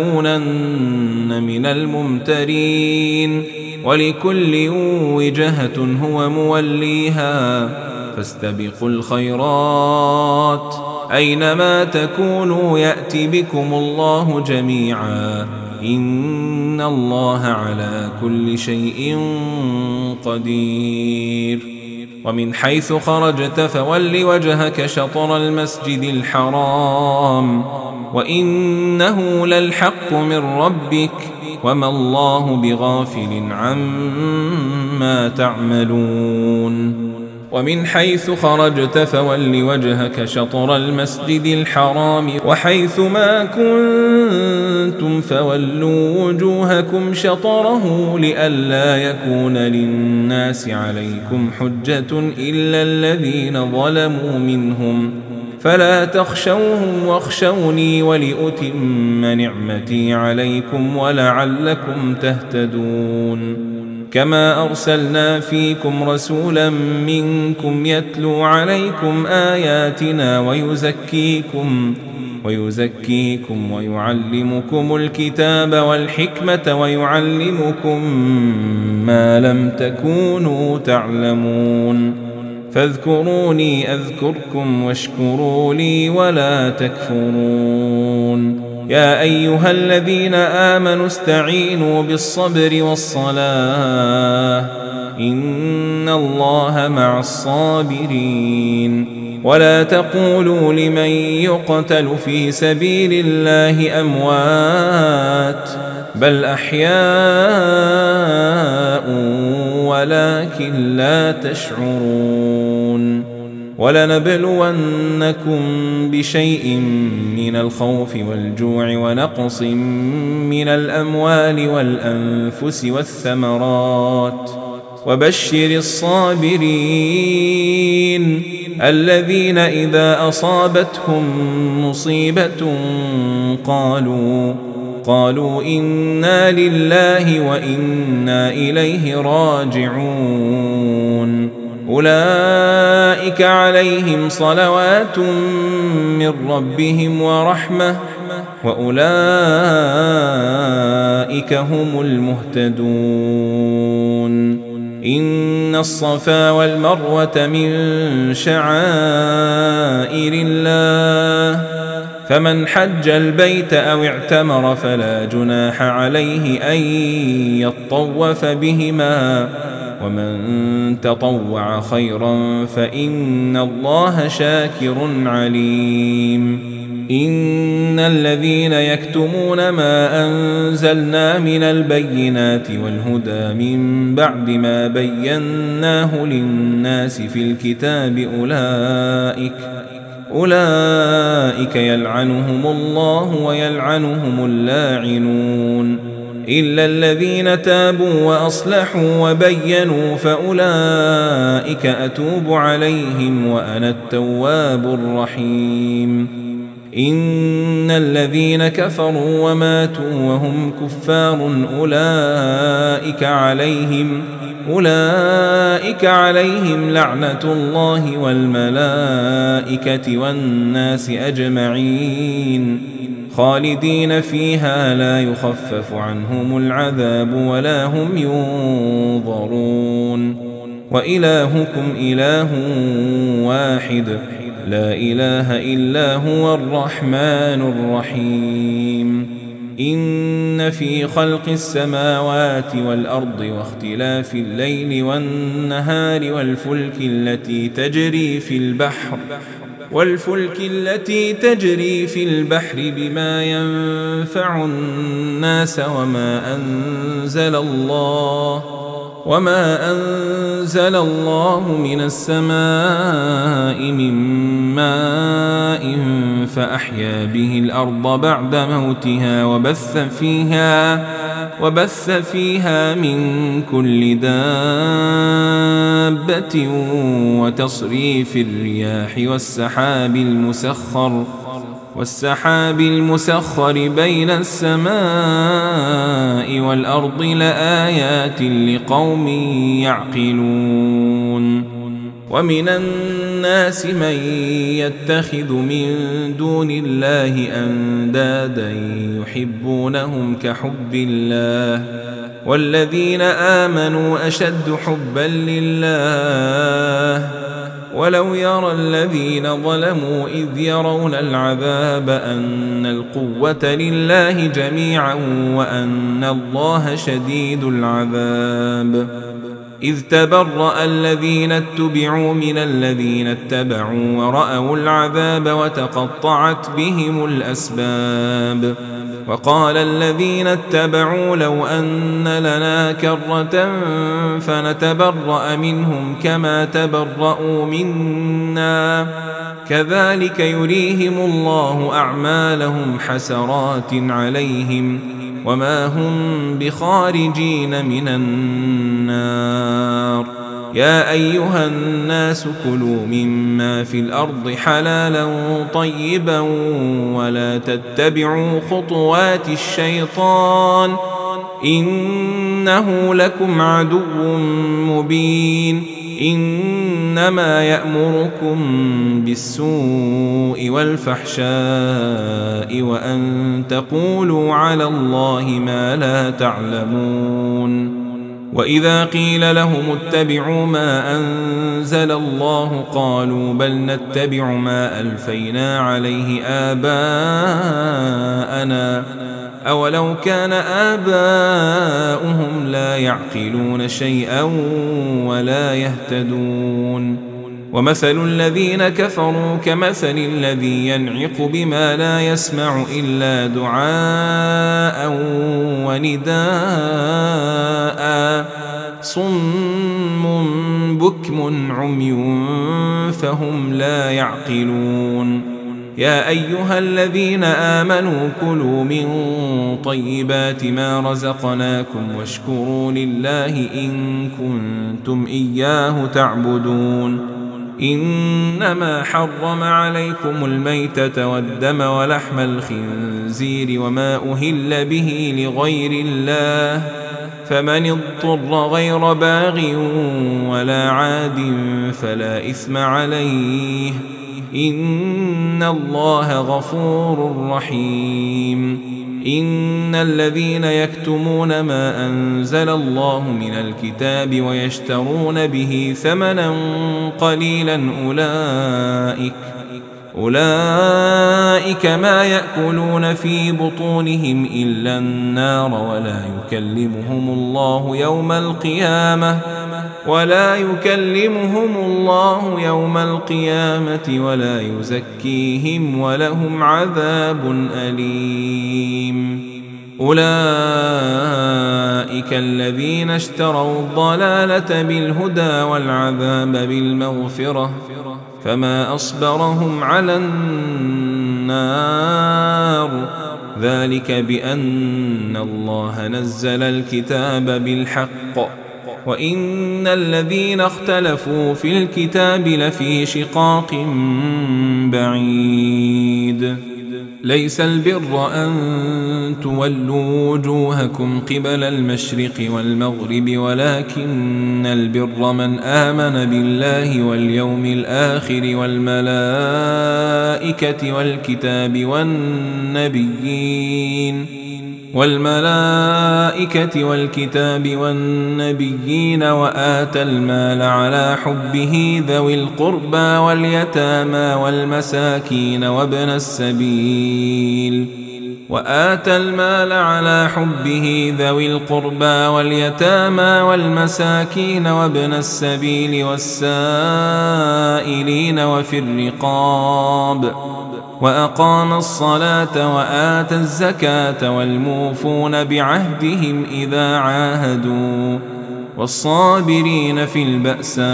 تكونن من الممترين ولكل وجهة هو موليها فاستبقوا الخيرات أينما تكونوا يأتي بكم الله جميعا إن الله على كل شيء قدير. ومن حيث خرجت فول وجهك شطر المسجد الحرام وإنه للحق من ربك وما الله بغافل عما تعملون. ومن حيث خرجت فول وجهك شطر المسجد الحرام وحيث ما كنتم فولوا وجوهكم شطره لئلا يكون للناس عليكم حجة إلا الذين ظلموا منهم فلا تخشوهم واخشوني ولأتم نعمتي عليكم ولعلكم تهتدون. كما أرسلنا فيكم رسولا منكم يتلو عليكم آياتنا ويزكيكم ويعلمكم الكتاب والحكمة ويعلمكم ما لم تكونوا تعلمون. فاذكروني أذكركم واشكروا لي ولا تكفرون. يا أيها الذين آمنوا استعينوا بالصبر والصلاة إن الله مع الصابرين ولا تقولوا لمن يقتل في سبيل الله أموات بل أحياء ولكن لا تشعرون ولنبلونكم بشيء من الخوف والجوع ونقص من الأموال والأنفس والثمرات وبشر الصابرين الذين إذا أصابتهم مصيبة قالوا إنا لله وإنا إليه راجعون أولئك عليهم صلوات من ربهم ورحمة وأولئك هم المهتدون إن الصفا والمروة من شعائر الله فمن حج البيت أو اعتمر فلا جناح عليه أن يطوف بهما ومن تطوع خيرا فإن الله شاكر عليم إن الذين يكتمون ما أنزلنا من البينات والهدى من بعد ما بيناه للناس في الكتاب أولئك يلعنهم الله ويلعنهم اللاعنون إلا الذين تابوا وأصلحوا وبينوا فأولئك أتوب عليهم وأنا التواب الرحيم إن الذين كفروا وماتوا وهم كفار أولئك عليهم لعنة الله والملائكة والناس أجمعين خالدين فيها لا يخفف عنهم العذاب ولا هم ينظرون وإلهكم إله واحد لا إله إلا هو الرحمن الرحيم إن في خلق السماوات والأرض واختلاف الليل والنهار والفلك التي تجري في البحر بما ينفع الناس وما أنزل الله من السماء من ماء فأحيا به الأرض بعد موتها وبث فيها من كل دابة وتصريف الرياح والسحاب المسخر بين السماء والأرض لآيات لقوم يعقلون ومن الناس من يتخذ من دون الله أندادا يحبونهم كحب الله والذين آمنوا أشد حبا لله ولو يرى الذين ظلموا إذ يرون العذاب أن القوة لله جميعا وأن الله شديد العذاب إذ تبرأ الذين اتبعوا من الذين اتبعوا ورأوا العذاب وتقطعت بهم الأسباب وقال الذين اتبعوا لو أن لنا كرة فنتبرأ منهم كما تبرأوا منا كذلك يريهم الله أعمالهم حسرات عليهم وما هم بخارجين من النار يا أيها الناس كلوا مما في الأرض حلالا طيبا ولا تتبعوا خطوات الشيطان إنه لكم عدو مبين إنما يأمركم بالسوء والفحشاء وأن تقولوا على الله ما لا تعلمون وإذا قيل لهم اتبعوا ما أنزل الله قالوا بل نتبع ما ألفينا عليه آباءنا أولو كان آباؤهم لا يعقلون شيئا ولا يهتدون ومثل الذين كفروا كمثل الذي ينعق بما لا يسمع إلا دعاء ونداء صم بكم عمي فهم لا يعقلون يا أيها الذين آمنوا كلوا من طيبات ما رزقناكم واشكروا لله إن كنتم إياه تعبدون إنما حرم عليكم الميتة والدم ولحم الخنزير وما أهل به لغير الله فمن اضطر غير باغ ولا عاد فلا إثم عليه إن الله غفور رحيم إن الذين يكتمون ما أنزل الله من الكتاب ويشترون به ثمنا قليلا أولئك ما يأكلون في بطونهم إلا النار ولا يكلمهم الله يوم القيامة ولا يزكيهم ولهم عذاب أليم أولئك الذين اشتروا الضلالة بالهدى والعذاب بالمغفرة فما أصبرهم على النار ذلك بأن الله نزل الكتاب بالحق وإن الذين اختلفوا في الكتاب لفي شقاق بعيد ليس البر أن تولوا وجوهكم قبل المشرق والمغرب ولكن البر من آمن بالله واليوم الآخر والملائكة والنبيين وآتى المال على حبه ذوي القربى واليتامى والمساكين وابن السبيل والسائلين وفي الرقاب وأقام الصلاة وآتى الزكاة والموفون بعهدهم إذا عاهدوا والصابرين في البأساء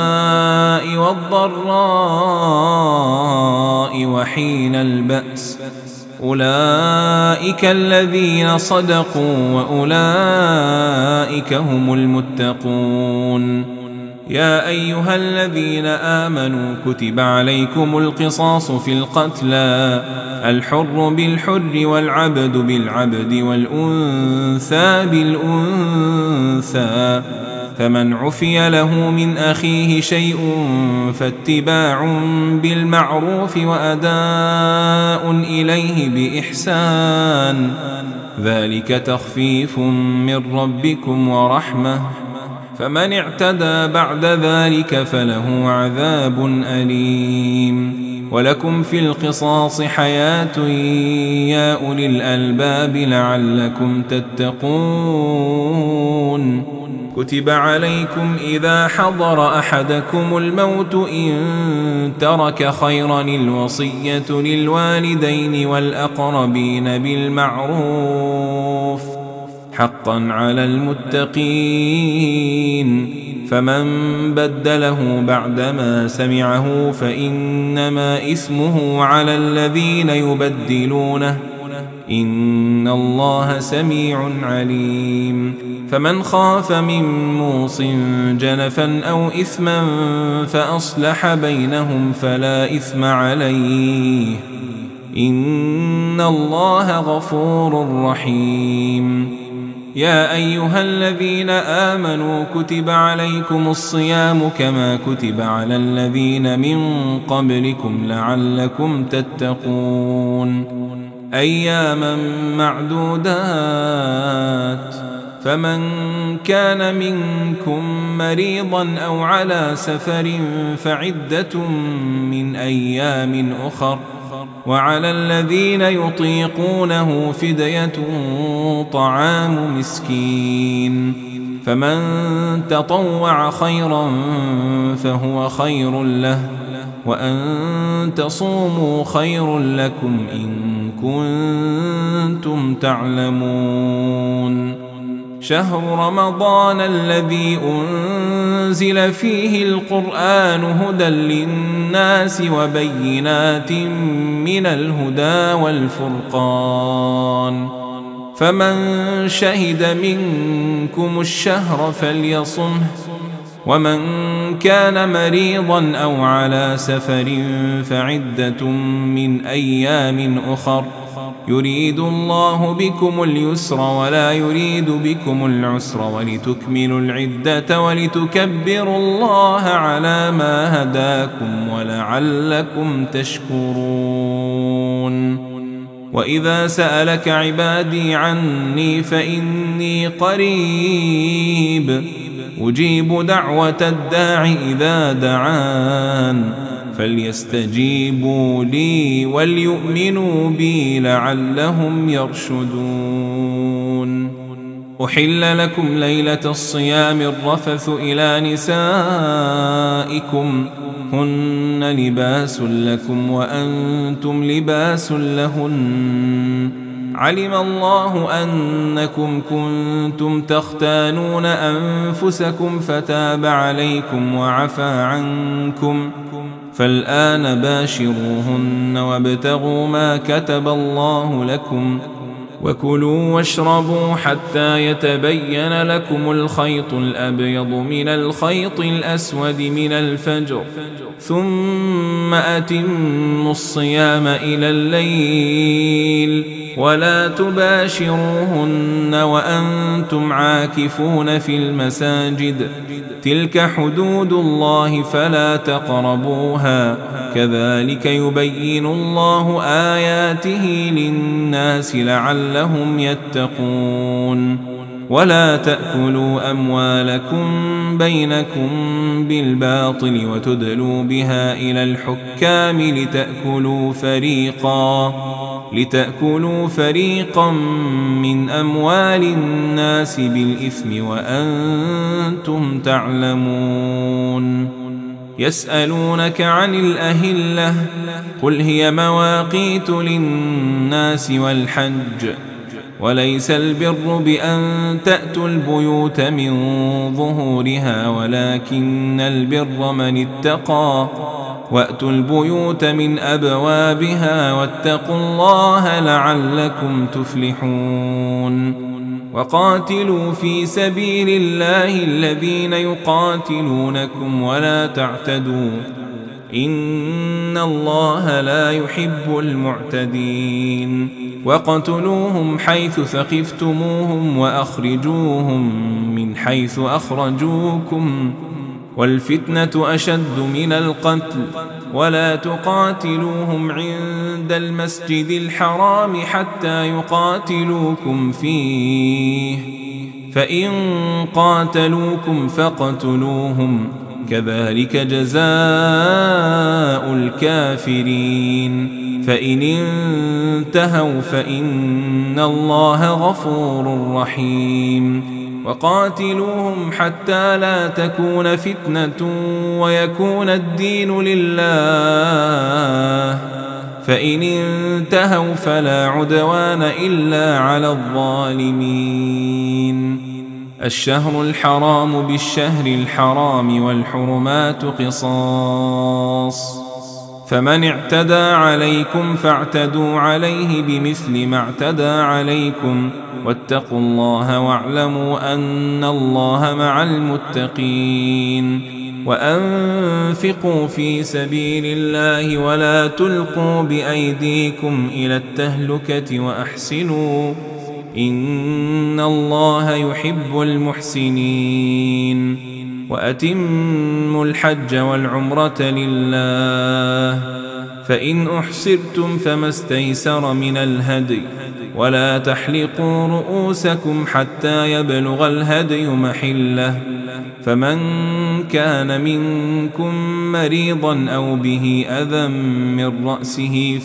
والضراء وحين البأس أولئك الذين صدقوا وأولئك هم المتقون يا أيها الذين آمنوا كتب عليكم القصاص في القتلى الحر بالحر والعبد بالعبد والأنثى بالأنثى فمن عفي له من أخيه شيء فاتباع بالمعروف وأداء إليه بإحسان ذلك تخفيف من ربكم ورحمة فمن اعتدى بعد ذلك فله عذاب أليم ولكم في القصاص حياة يا أولي الألباب لعلكم تتقون كتب عليكم إذا حضر أحدكم الموت إن ترك خيرا الوصية للوالدين والأقربين بالمعروف حقا على المتقين فمن بدله بعدما سمعه فإنما إثمه على الذين يبدلونه إن الله سميع عليم فمن خاف من موص جنفا أو إثما فأصلح بينهم فلا إثم عليه إن الله غفور رحيم يا أيها الذين آمنوا كتب عليكم الصيام كما كتب على الذين من قبلكم لعلكم تتقون أياما معدودات فمن كان منكم مريضا أو على سفر فعدة من أيام أخر، وعلى الذين يطيقونه فدية طعام مسكين، فمن تطوع خيرا فهو خير له، وأن تصوموا خير لكم إن كنتم تعلمون. شهر رمضان الذي أنزل فيه القرآن هدى للناس وبينات من الهدى والفرقان، فمن شهد منكم الشهر فليصمه، ومن كان مريضا أو على سفر فعدة من أيام أخر، يريد الله بكم اليسر ولا يريد بكم العسر، ولتكملوا العدة ولتكبروا الله على ما هداكم ولعلكم تشكرون. وإذا سألك عبادي عني فإني قريب أجيب دعوة الداع إذا دعان، فليستجيبوا لي وليؤمنوا بي لعلهم يرشدون. أحل لكم ليلة الصيام الرفث إلى نسائكم هن لباس لكم وأنتم لباس لهن، علم الله أنكم كنتم تختانون أنفسكم فتاب عليكم وعفى عنكم، فالآن باشروهن وابتغوا ما كتب الله لكم، وكلوا واشربوا حتى يتبين لكم الخيط الأبيض من الخيط الأسود من الفجر، ثم أتموا الصيام إلى الليل، ولا تباشروهن وأنتم عاكفون في المساجد، تلك حدود الله فلا تقربوها، كذلك يبين الله آياته للناس لعلهم يتقون. ولا تأكلوا أموالكم بينكم بالباطل وتدلوا بها إلى الحكام لتأكلوا فريقا من أموال الناس بالإثم وأنتم تعلمون. يسألونك عن الأهلة قل هي مواقيت للناس والحج، وليس البر بأن تأتوا البيوت من ظهورها ولكن البر من اتقى، وأتوا البيوت من أبوابها واتقوا الله لعلكم تفلحون. وقاتلوا في سبيل الله الذين يقاتلونكم ولا تعتدوا إن الله لا يحب المعتدين. وقتلوهم حيث ثقفتموهم وأخرجوهم من حيث أخرجوكم، والفتنة أشد من القتل، ولا تقاتلوهم عند المسجد الحرام حتى يقاتلوكم فيه، فإن قاتلوكم فاقتلوهم، كذلك جزاء الكافرين. فإن انتهوا فإن الله غفور رحيم. وقاتلوهم حتى لا تكون فتنة ويكون الدين لله، فإن انتهوا فلا عدوان إلا على الظالمين. الشهر الحرام بالشهر الحرام والحرمات قصاص، فمن اعتدى عليكم فاعتدوا عليه بمثل ما اعتدى عليكم، واتقوا الله واعلموا أن الله مع المتقين. وأنفقوا في سبيل الله ولا تلقوا بأيديكم إلى التهلكة وأحسنوا إن الله يحب المحسنين. وأتموا الحج والعمرة لله، فإن أحصرتم فما استيسر من الهدي، ولا تحلقوا رؤوسكم حتى يبلغ الهدي محله، فمن كان منكم مريضا أو به أذى من رأسه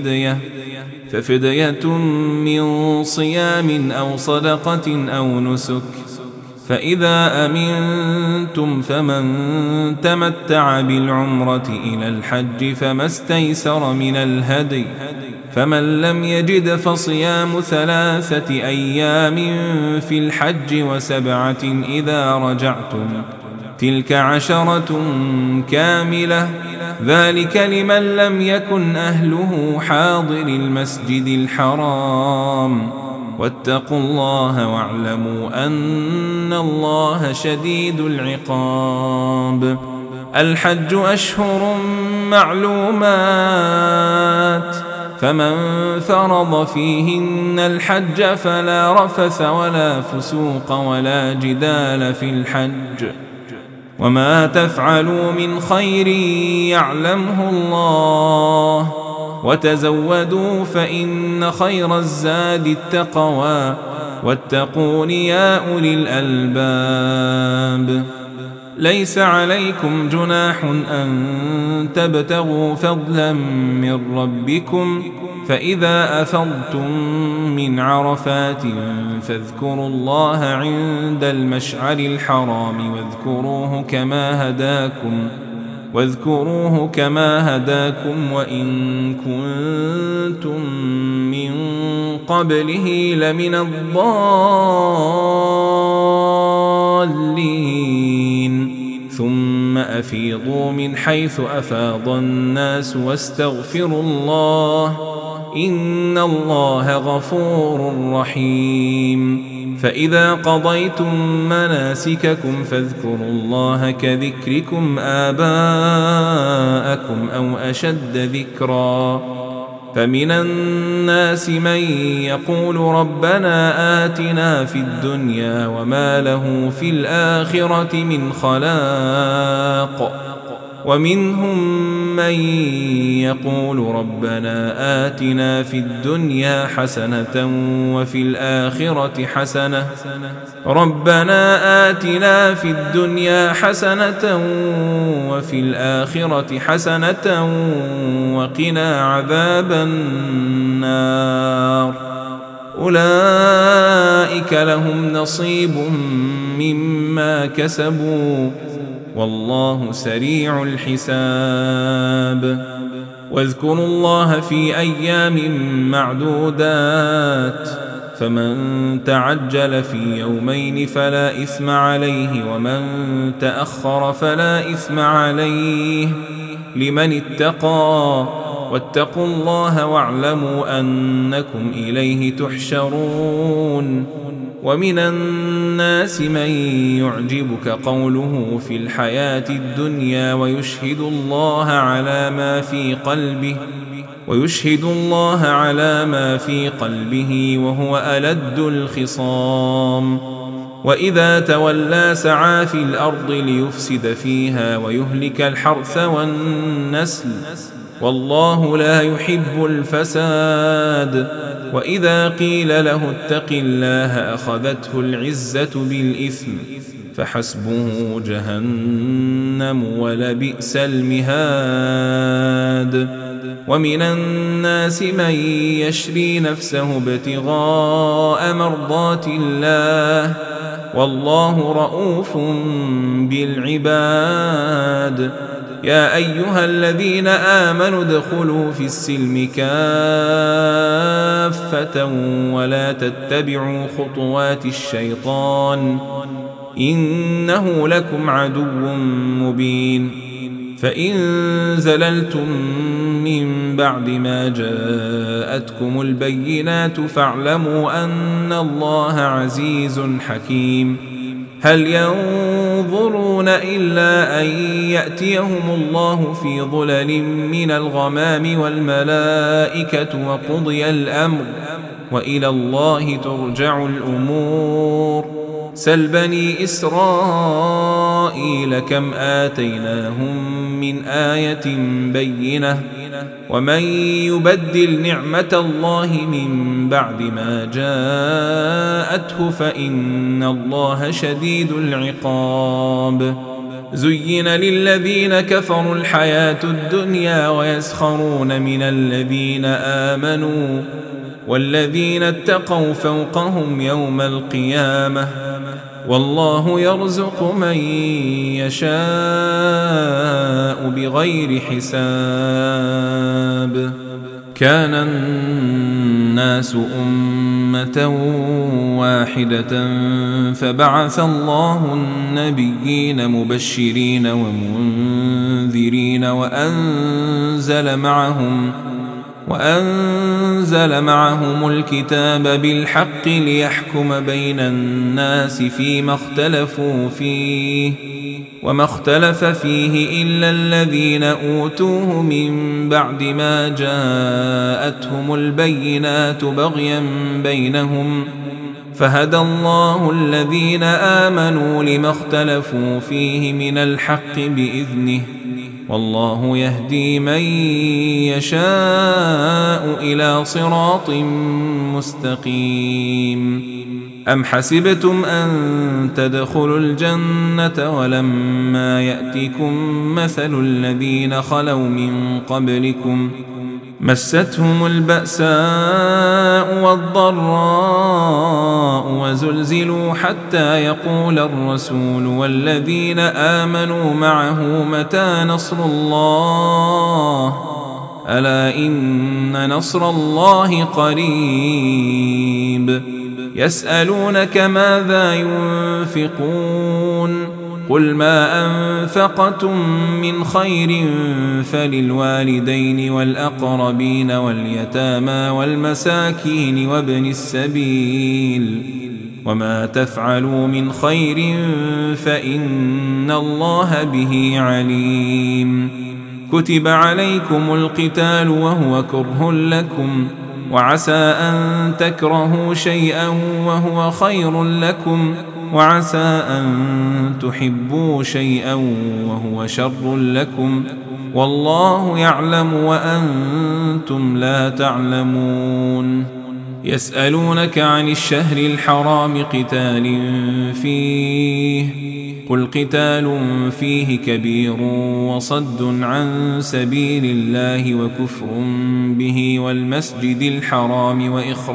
ففدية من صيام أو صدقة أو نسك، فإذا أمنتم فمن تمتع بالعمرة إلى الحج فما استيسر من الهدي، فمن لم يجد فصيام 3 أيام في الحج و7 إذا رجعتم، تلك 10 كاملة، ذلك لمن لم يكن أهله حاضر المسجد الحرام، واتقوا الله واعلموا أن الله شديد العقاب. الحج أشهر معلومات، فمن فرض فيهن الحج فلا رفث ولا فسوق ولا جدال في الحج، وما تفعلوا من خير يعلمه الله، وتزودوا فإن خير الزاد التقوى، واتقون يا أولي الألباب. ليس عليكم جناح أن تبتغوا فضلا من ربكم، فإذا أفضتم من عرفات فاذكروا الله عند المشعر الحرام واذكروه كما هداكم وإن كنتم من قبله لمن الضالين. ثم أفيضوا من حيث أفاض الناس واستغفروا الله، إن الله غفور رحيم. فإذا قضيتم مناسككم فاذكروا الله كذكركم آباءكم أو أشد ذكرا، فمن الناس من يقول ربنا آتنا في الدنيا وما له في الآخرة من خلاق، ومنهم من يقول ربنا آتنا في الدنيا حسنة وفي الآخرة حسنة وقنا عذاب النار. أولئك لهم نصيب مما كسبوا والله سريع الحساب. واذكروا الله في أيام معدودات، فمن تعجل في يومين فلا إثم عليه، ومن تأخر فلا إثم عليه، لمن اتقى، واتقوا الله واعلموا أنكم إليه تحشرون. ومن الناس من يعجبك قوله في الحياة الدنيا ويشهد الله على ما في قلبه وهو ألد الخصام. وإذا تولى سعى في الأرض ليفسد فيها ويهلك الحرث والنسل، والله لا يحب الفساد. وإذا قيل له اتق الله أخذته العزة بالإثم، فحسبه جهنم ولبئس المهاد. ومن الناس من يشري نفسه ابتغاء مرضات الله، والله رؤوف بالعباد. يا أيها الذين آمنوا ادخلوا في السلم كافة ولا تتبعوا خطوات الشيطان، إنه لكم عدو مبين. فإن زللتم من بعد ما جاءتكم البينات فاعلموا أن الله عزيز حكيم. هل ينظرون إلا أن يأتيهم الله في ظلل من الغمام والملائكة وقضي الأمر، وإلى الله ترجع الأمور. سل بني إسرائيل كم آتيناهم من آية بينة ومن يبدل نعمة الله من بعد ما جاءته فإن الله شديد العقاب. زين للذين كفروا الحياة الدنيا ويسخرون من الذين آمنوا والذين اتقوا فوقهم يوم القيامة والله يرزق من يشاء بغير حساب. كان الناس أمة واحدة فبعث الله النبيين مبشرين ومنذرين وأنزل معهم الكتاب بالحق ليحكم بين الناس فيما اختلفوا فيه وما اختلف فيه إلا الذين أوتوه من بعد ما جاءتهم البينات بغيا بينهم فهدى الله الذين آمنوا لما اختلفوا فيه من الحق بإذنه والله يهدي من يشاء إلى صراط مستقيم. أم حسبتم أن تدخلوا الجنة ولما يأتكم مثل الذين خلوا من قبلكم مستهم البأساء والضراء وزلزلوا حتى يقول الرسول والذين آمنوا معه متى نصر الله ألا إن نصر الله قريب. يسألونك ماذا ينفقون قل ما أنفقتم من خير فللوالدين والأقربين واليتامى والمساكين وابن السبيل وما تفعلوا من خير فإن الله به عليم. كتب عليكم القتال وهو كره لكم وعسى أن تكرهوا شيئا وهو خير لكم وعسى أن تحبوا شيئا وهو شر لكم والله يعلم وأنتم لا تعلمون. يسألونك عن الشهر الحرام قتال فيه قل قتال فيه كبير وصد عن سبيل الله وكفر به والمسجد الحرام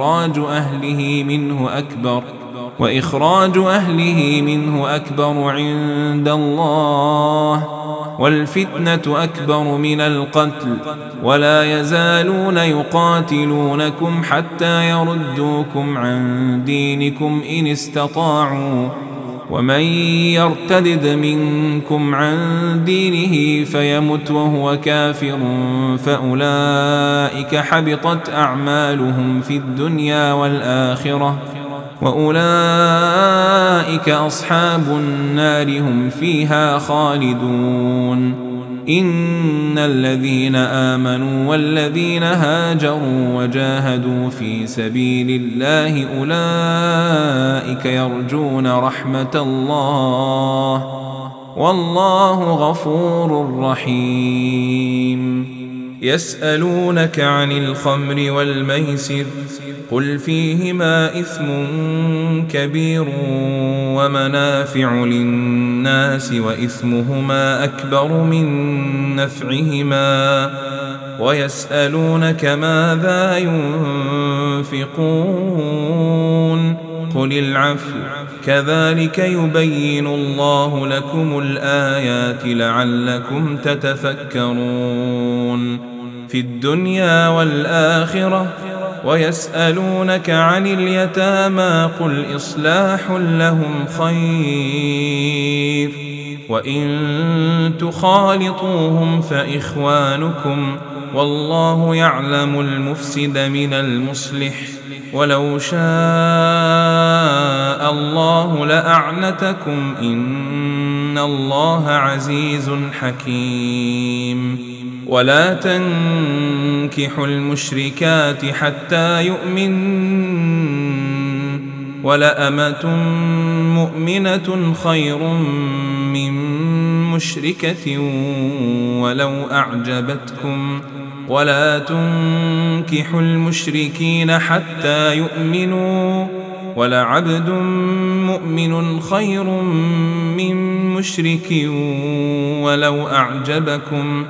وإخراج أهله منه أكبر عند الله والفتنة أكبر من القتل ولا يزالون يقاتلونكم حتى يردوكم عن دينكم إن استطاعوا ومن يرتد منكم عن دينه فيمت وهو كافر فأولئك حبطت أعمالهم في الدنيا والآخرة وأولئك أصحاب النار هم فيها خالدون. إن الذين آمنوا والذين هاجروا وجاهدوا في سبيل الله أولئك يرجون رحمة الله والله غفور رحيم. يسألونك عن الخمر والميسر قل فيهما إثم كبير ومنافع للناس وإثمهما أكبر من نفعهما ويسألونك ماذا ينفقون قل العفو كذلك يبين الله لكم الآيات لعلكم تتفكرون في الدنيا والآخرة. ويسألونك عن اليتامى قل إصلاح لهم خير وإن تخالطوهم فإخوانكم والله يعلم المفسد من المصلح ولو شاء الله لأعنتكم إن الله عزيز حكيم. ولا تنكحوا المشركات حتى يؤمن ولأمة مؤمنة خير من مشركة ولو أعجبتكم ولا تنكحوا المشركين حتى يؤمنوا ولعبد مؤمن خير من مشرك ولو أعجبكم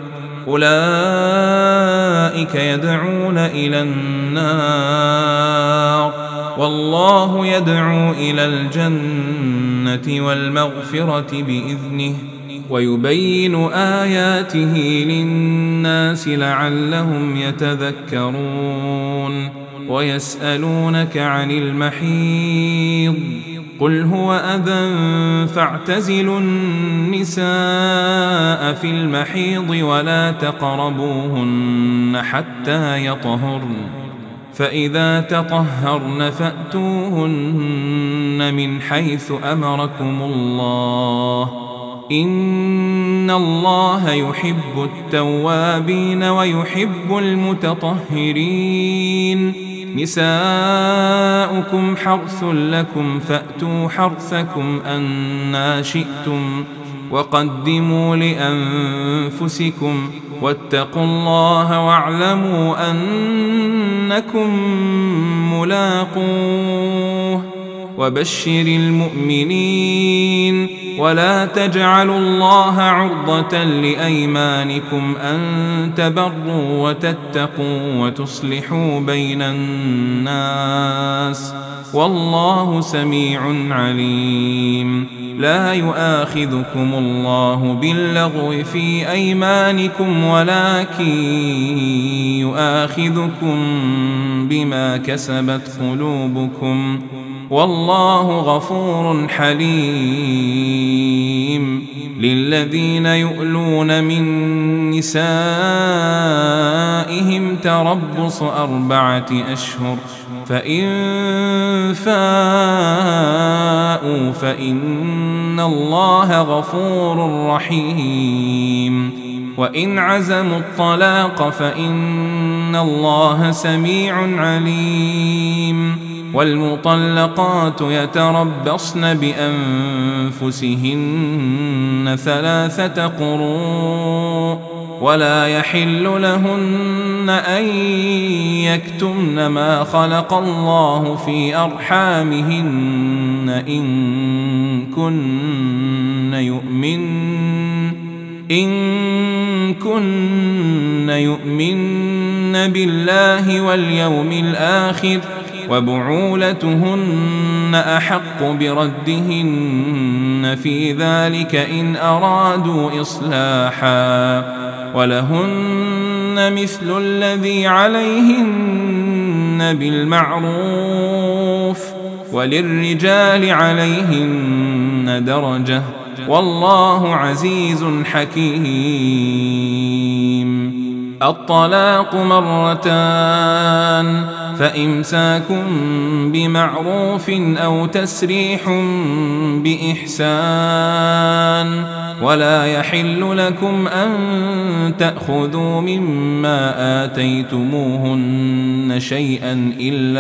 أولئك يدعون إلى النار والله يدعو إلى الجنة والمغفرة بإذنه ويبين آياته للناس لعلهم يتذكرون ويسألونك عن المحيض قل هو أذى فاعتزلوا النساء في المحيض ولا تقربوهن حتى يطهرن فإذا تطهرن فأتوهن من حيث أمركم الله إن الله يحب التوابين ويحب المتطهرين نساؤكم حرث لكم فأتوا حرثكم أنى شئتم وقدموا لأنفسكم واتقوا الله واعلموا أنكم ملاقوه وبشر المؤمنين ولا تجعلوا الله عرضة لأيمانكم أن تبروا وتتقوا وتصلحوا بين الناس والله سميع عليم لا يؤاخذكم الله باللغو في أيمانكم ولكن يؤاخذكم بما كسبت قلوبكم والله غفور حليم للذين يؤلون من نسائهم تربص 4 أشهر فإن فاءوا فإن الله غفور رحيم وإن عزموا الطلاق فإن الله سميع عليم والمطلقات يتربصن بأنفسهن 3 قروء ولا يحل لهن أن يكتمن ما خلق الله في أرحامهن إن كن يؤمن بالله واليوم الآخر وبعولتهن أحق بردهن في ذلك إن أرادوا إصلاحا ولهن مثل الذي عليهن بالمعروف وللرجال عليهن درجة والله عزيز حكيم الطلاق 2 مرتان فإمساك بمعروف أو تسريح بإحسان ولا يحل لكم أن تأخذوا مما آتيتموهن شيئا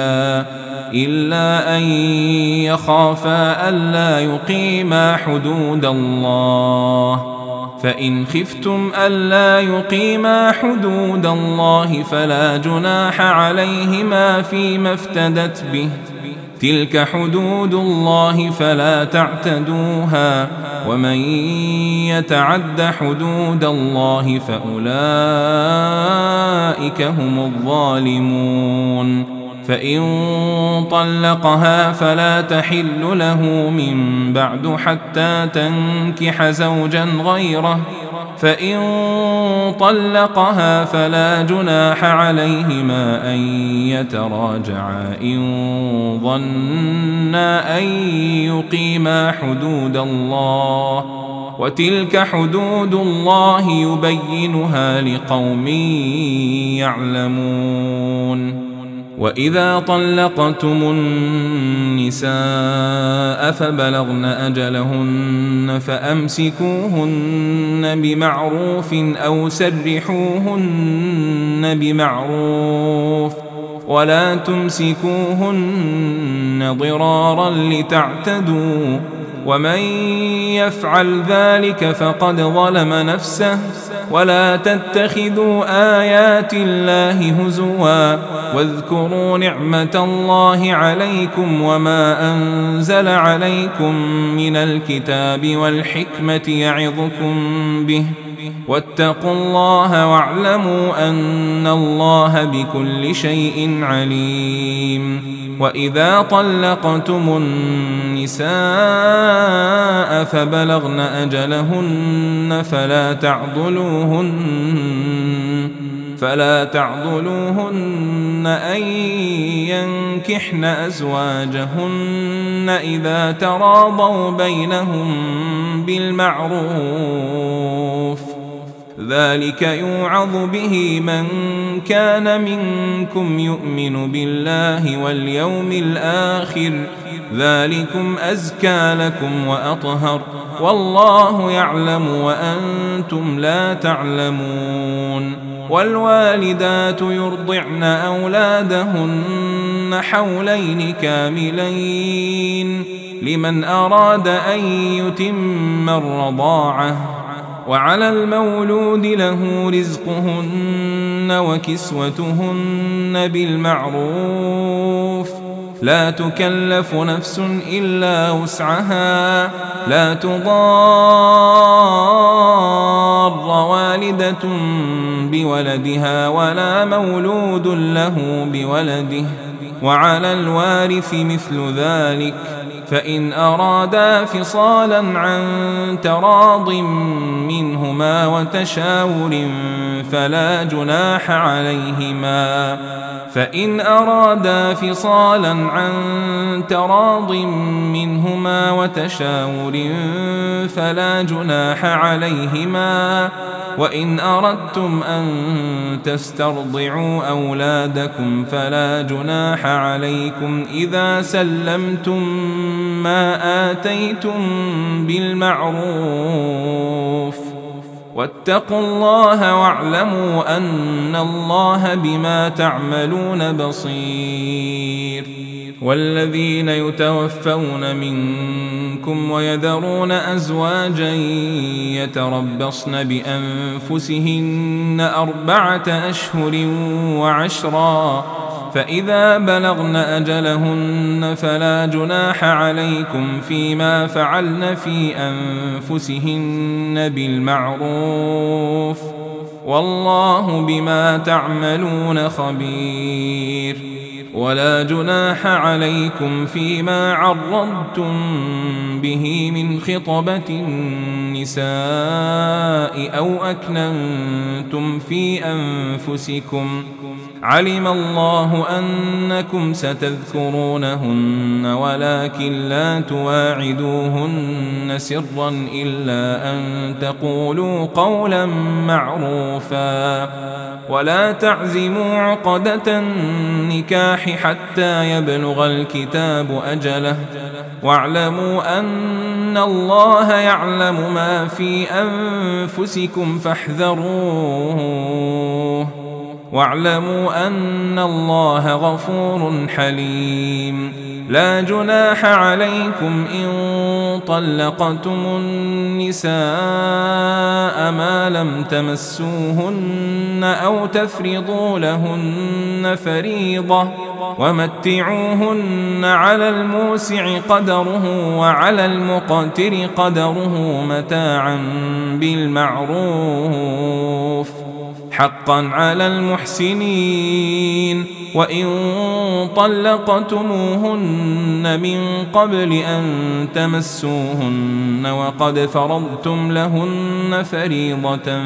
إلا أن يخافا ألا يقيما حدود الله فإن خفتم ألا يقيما حدود الله فلا جناح عليهما فيما افتدت به تلك حدود الله فلا تعتدوها ومن يتعد حدود الله فأولئك هم الظالمون فإن طلقها فلا تحل له من بعد حتى تنكح زوجا غيره فإن طلقها فلا جناح عليهما أن يتراجعا إن ظنا أن يقيما حدود الله وتلك حدود الله يبينها لقوم يعلمون وإذا طلقتم النساء فبلغن أجلهن فأمسكوهن بمعروف أو سرحوهن بمعروف ولا تمسكوهن ضرارا لتعتدوا ومن يفعل ذلك فقد ظلم نفسه ولا تتخذوا آيات الله هزوا واذكروا نعمة الله عليكم وما أنزل عليكم من الكتاب والحكمة يعظكم به واتقوا الله واعلموا أن الله بكل شيء عليم. وإذا طلقتم النساء فبلغن أجلهن فلا تعضلوهن أن ينكحن أزواجهن إذا تراضوا بينهم بالمعروف ذلك يوعظ به من كان منكم يؤمن بالله واليوم الآخر ذلكم أزكى لكم وأطهر والله يعلم وأنتم لا تعلمون. والوالدات يرضعن أولادهن حولين كاملين لمن أراد أن يتم الرضاعة وعلى المولود له رزقهن وكسوتهن بالمعروف لا تكلف نفس إلا وسعها لا تضار والدة بولدها ولا مولود له بولده وعلى الوارث مثل ذلك فإن أرادا فصالا عن تراض منهما وتشاور فلا جناح عليهما وإن أردتم أن تسترضعوا أولادكم فلا جناح عليكم إذا سلمتم ما آتيتم بالمعروف واتقوا الله واعلموا أن الله بما تعملون بصير. والذين يتوفون منكم ويذرون أزواجا يتربصن بأنفسهن 4 أشهر وعشرا فإذا بلغن أجلهن فلا جناح عليكم فيما فعلن في أنفسهن بالمعروف والله بما تعملون خبير. ولا جناح عليكم فيما عرضتم به من خطبة النساء أو أكننتم في أنفسكم علم الله أنكم ستذكرونهن ولكن لا تواعدوهن سرا إلا أن تقولوا قولا معروفا ولا تعزموا عقدة النكاح حتى يبلغ الكتاب أجله واعلموا أن الله يعلم ما في أنفسكم فاحذروه واعلموا أن الله غفور حليم. لا جناح عليكم إن طلقتم النساء ما لم تمسوهن أو تفرضوا لهن فريضة ومتعوهن على الموسع قدره وعلى المقتر قدره متاعا بالمعروف حقا على المحسنين. وإن طلقتموهن من قبل أن تمسوهن وقد فرضتم لهن فريضة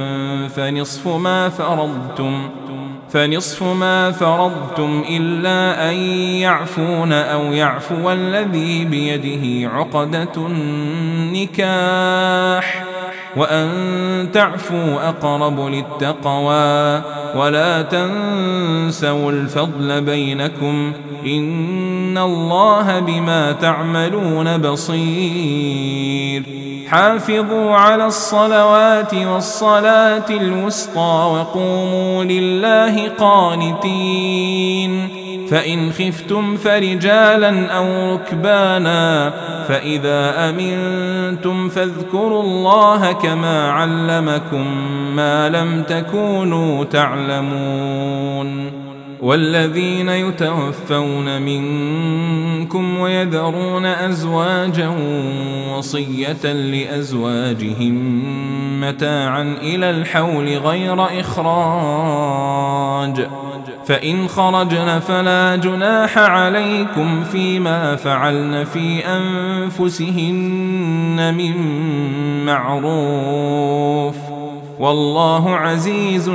فنصف ما فرضتم إلا أن يعفون أو يعفو الذي بيده عقدة النكاح وأن تعفوا أقرب للتقوى ولا تنسوا الفضل بينكم إن الله بما تعملون بصير. حافظوا على الصلوات والصلاة الوسطى وقوموا لله قانتين فإن خفتم فرجالا أو ركبانا فإذا أمنتم فاذكروا الله كما علمكم ما لم تكونوا تعلمون والذين يتوفون منكم ويذرون أزواجا وصية لأزواجهم متاعا إلى الحول غير إخراج فإن خرجن فلا جناح عليكم فيما فعلن في أنفسهن من معروف والله عزيز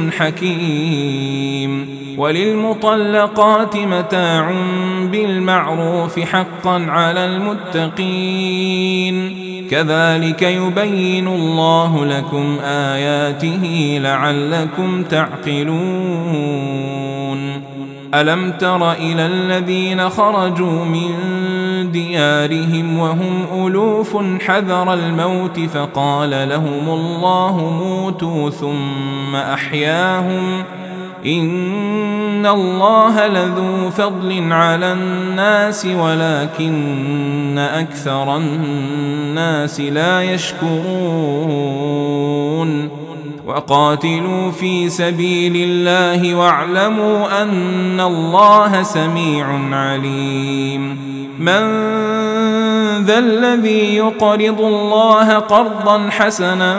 حكيم وللمطلقات متاع بالمعروف حقا على المتقين كذلك يبين الله لكم آياته لعلكم تعقلون ألم تر إلى الذين خرجوا من ديارهم وهم ألوف حذر الموت فقال لهم الله موتوا ثم أحياهم إن الله لذو فضل على الناس ولكن أكثر الناس لا يشكرون وقاتلوا في سبيل الله واعلموا أن الله سميع عليم من ذا الذي يقرض الله قرضا حسنا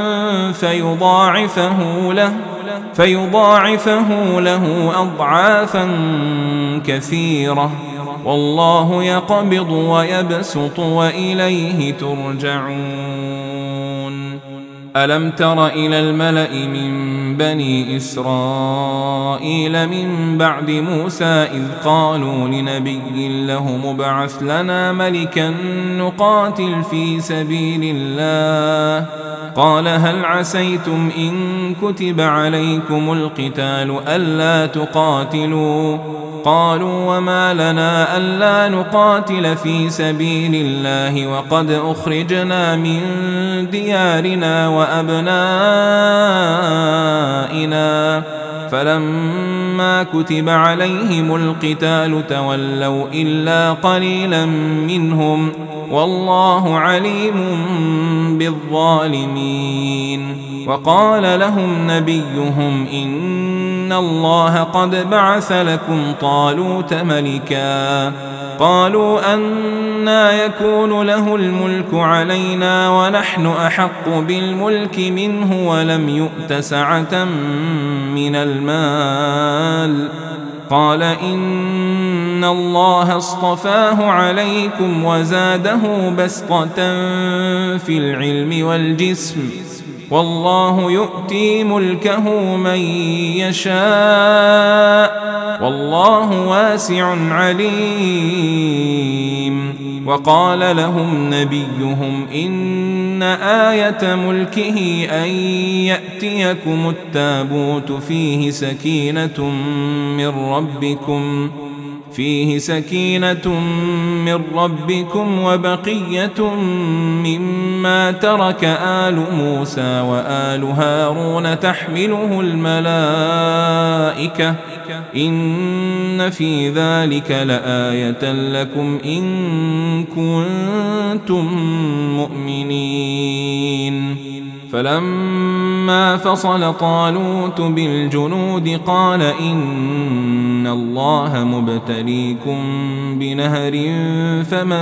فيضاعفه له أضعافا كثيرة والله يقبض ويبسط وإليه ترجعون ألم تر إلى الملأ من بني إسرائيل من بعد موسى إذ قالوا لنبي له مبعث لنا ملكا نقاتل في سبيل الله قال هل عسيتم إن كتب عليكم القتال ألا تقاتلوا قالوا وما لنا ألا نقاتل في سبيل الله وقد أخرجنا من ديارنا وأبنائنا فلما كتب عليهم القتال تولوا إلا قليلا منهم والله عليم بالظالمين وقال لهم نبيهم إن الله قد بعث لكم طالوت ملكا قالوا أنى يكون له الملك علينا ونحن أحق بالملك منه ولم يؤت سعة من المال قال إن الله اصطفاه عليكم وزاده بسطة في العلم والجسم والله يؤتي ملكه من يشاء والله واسع عليم وقال لهم نبيهم إن آية ملكه أن يأتيكم التابوت فيه سكينة من ربكم وبقية مما ترك آل موسى وآل هارون تحمله الملائكة إن في ذلك لآية لكم إن كنتم مؤمنين فلما فصل طالوت بالجنود قال إن الله مبتليكم بنهر فمن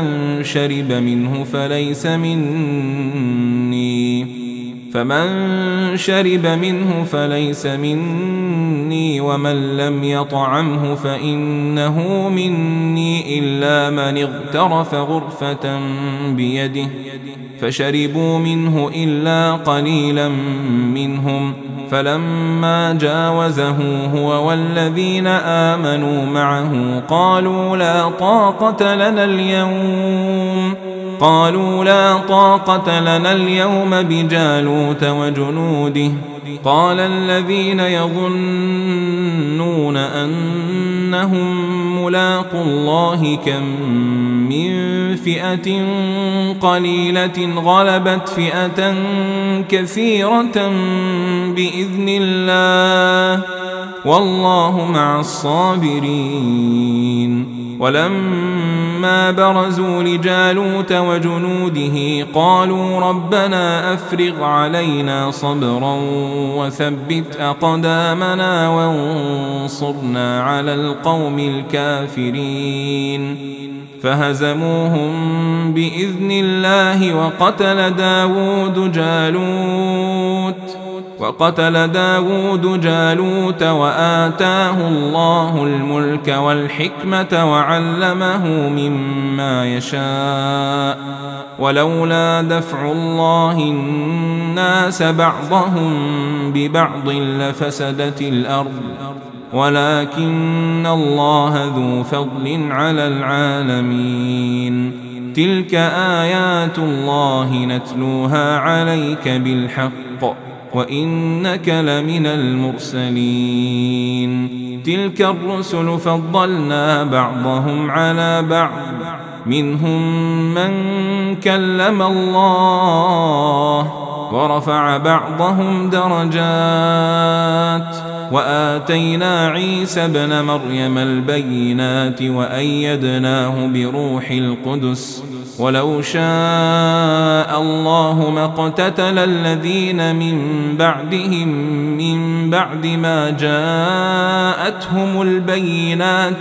شرب منه فليس مني ومن لم يطعمه فإنه مني إلا من اغترف غرفة بيده فشربوا منه إلا قليلا منهم فلما جاوزه هو والذين آمنوا معه قالوا لا طاقة لنا اليوم قالوا لا طاقة لنا اليوم بجالوت وجنوده قال الذين يظنون أنهم ملاقو الله كم من فئة قليلة غلبت فئة كثيرة بإذن الله والله مع الصابرين. ولما برزوا لجالوت وجنوده قالوا ربنا أفرغ علينا صبرا وثبت أقدامنا وانصرنا على القوم الكافرين فهزموهم بإذن الله وقتل داود جالوت وآتاه الله الملك والحكمة وعلمه مما يشاء ولولا دفع الله الناس بعضهم ببعض لفسدت الأرض ولكن الله ذو فضل على العالمين. تلك آيات الله نتلوها عليك بالحق وإنك لمن المرسلين. تلك الرسل فضلنا بعضهم على بعض منهم من كلم الله ورفع بعضهم درجات وآتينا عيسى ابن مريم البينات وأيدناه بروح القدس ولو شاء الله ما اقتتل الذين من بعدهم من بعد ما جاءتهم البينات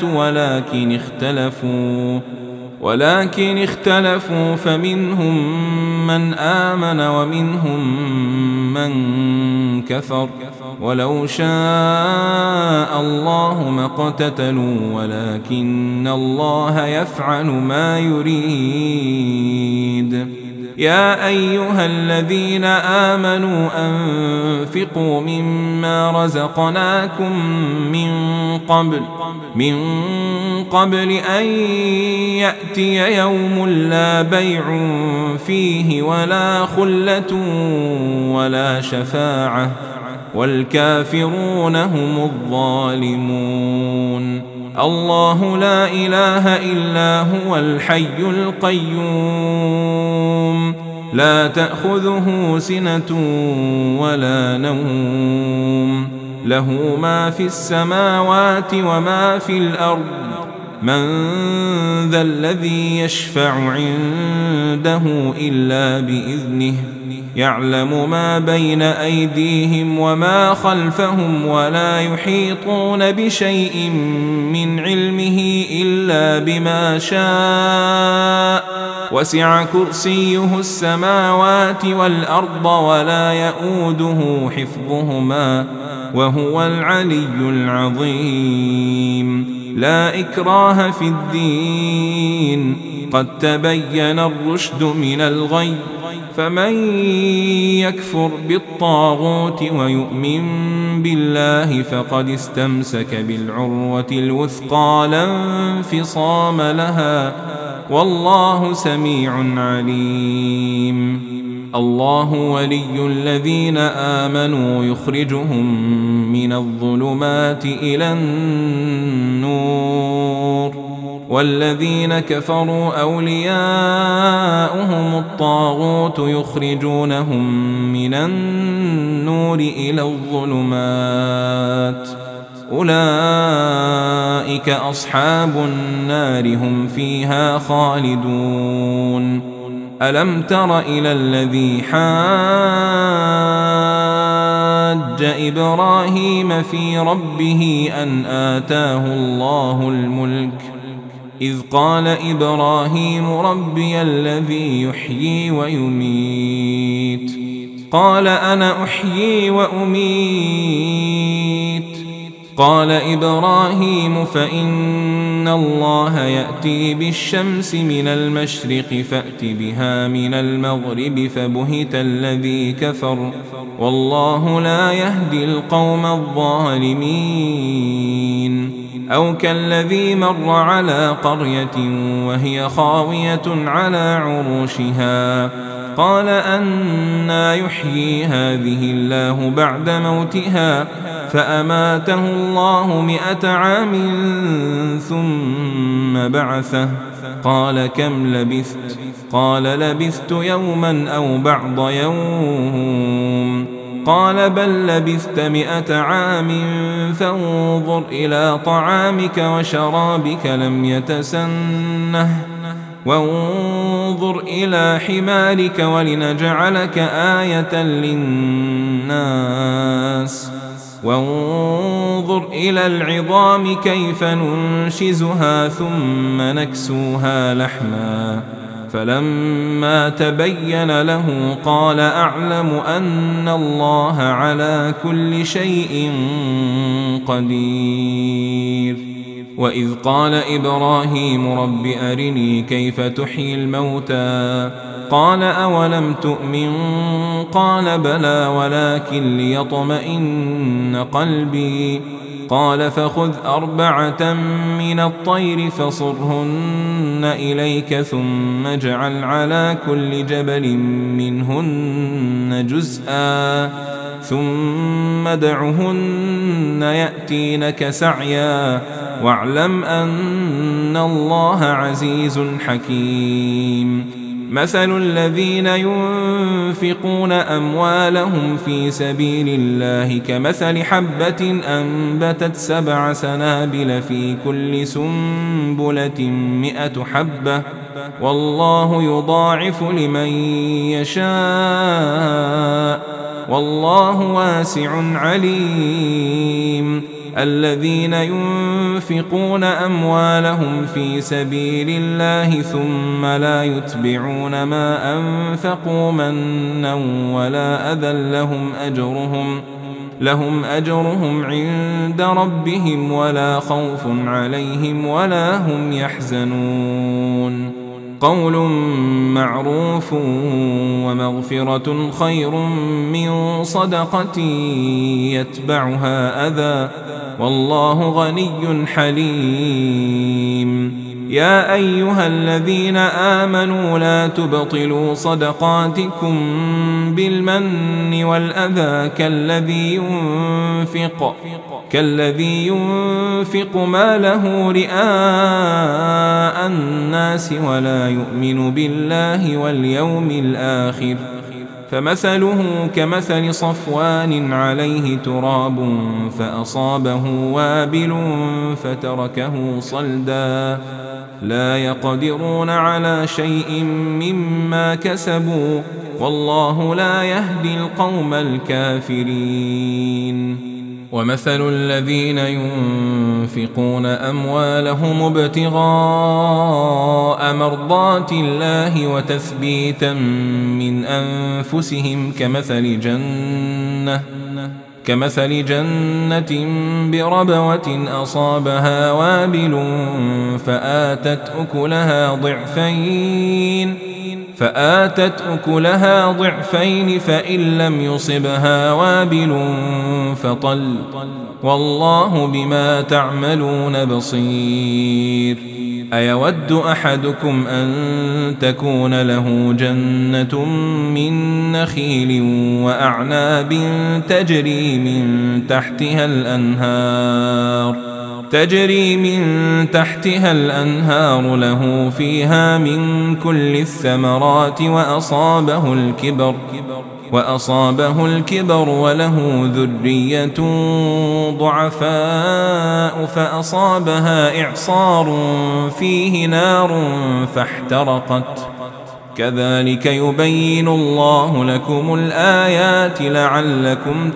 ولكن اختلفوا فمنهم من آمن ومنهم من كفر ولو شاء الله ما اقتتلوا ولكن الله يفعل ما يريد. يا أيها الذين آمنوا أنفقوا مما رزقناكم من قبل أن يأتي يوم لا بيع فيه ولا خلة ولا شفاعة والكافرون هم الظالمون. الله لا إله إلا هو الحي القيوم لا تأخذه سنة ولا نوم له ما في السماوات وما في الأرض من ذا الذي يشفع عنده إلا بإذنه يعلم ما بين أيديهم وما خلفهم ولا يحيطون بشيء من علمه إلا بما شاء وسع كرسيه السماوات والأرض ولا يؤوده حفظهما وهو العلي العظيم. لا إكراه في الدين قد تبين الرشد من الغي فمن يكفر بالطاغوت ويؤمن بالله فقد استمسك بالعروة الوثقى لا انفصام لها والله سميع عليم. الله ولي الذين آمنوا يخرجهم من الظلمات إلى النور والذين كفروا أولياؤهم الطاغوت يخرجونهم من النور إلى الظلمات أولئك أصحاب النار هم فيها خالدون. ألم تر إلى الذي حاج إبراهيم في ربه أن آتاه الله الملك إذ قال إبراهيم ربي الذي يحيي ويميت قال أنا أحيي وأميت قال إبراهيم فإن الله يأتي بالشمس من المشرق فأت بها من المغرب فبهت الذي كفر والله لا يهدي القوم الظالمين أو كالذي مر على قرية وهي خاوية على عروشها قال أنى يحيي هذه الله بعد موتها فأماته الله 100 عام ثم بعثه قال كم لبثت قال لبثت يوما أو بعض يوم قال بل لبثت 100 عام فانظر إلى طعامك وشرابك لم يتسنه وانظر إلى حمارك ولنجعلك آية للناس وانظر إلى العظام كيف ننشزها ثم نكسوها لحما فلما تبين له قال أعلم أن الله على كل شيء قدير وإذ قال إبراهيم رب أرني كيف تحيي الموتى قال أولم تؤمن قال بلى ولكن ليطمئن قلبي قال فخذ 4 من الطير فصرهن إليك ثم اجعل على كل جبل منهن جزءا ثم دعهن يأتينك سعيا واعلم أن الله عزيز حكيم مثل الذين ينفقون أموالهم في سبيل الله كمثل حبة أنبتت 7 سنابل في كل سنبلة 100 حبة والله يضاعف لمن يشاء والله واسع عليم الذين ينفقون أموالهم في سبيل الله ثم لا يتبعون ما أنفقوا منا ولا أذى لهم أجرهم عند ربهم ولا خوف عليهم ولا هم يحزنون قول معروف ومغفرة خير من صدقة يتبعها أذى والله غني حليم يا أيها الذين آمنوا لا تبطلوا صدقاتكم بالمن والأذى كالذي ينفق ماله رئاء الناس ولا يؤمن بالله واليوم الآخر فمثله كمثل صفوان عليه تراب فأصابه وابل فتركه صلدا لا يقدرون على شيء مما كسبوا والله لا يهدي القوم الكافرين ومثل الذين ينفقون أموالهم ابتغاء مرضات الله وتثبيتا من أنفسهم كمثل جنة بربوة أصابها وابل فآتت أكلها ضعفين فإن لم يصبها وابل فطل والله بما تعملون بصير أيود أحدكم أن تكون له جنة من نخيل وأعناب تجري من تحتها الأنهار له فيها من كل الثمرات وأصابه الكبر وله ذرية ضعفاء فأصابها إعصار فيه نار فاحترقت كذلك يبين الله لكم الآيات لعلكم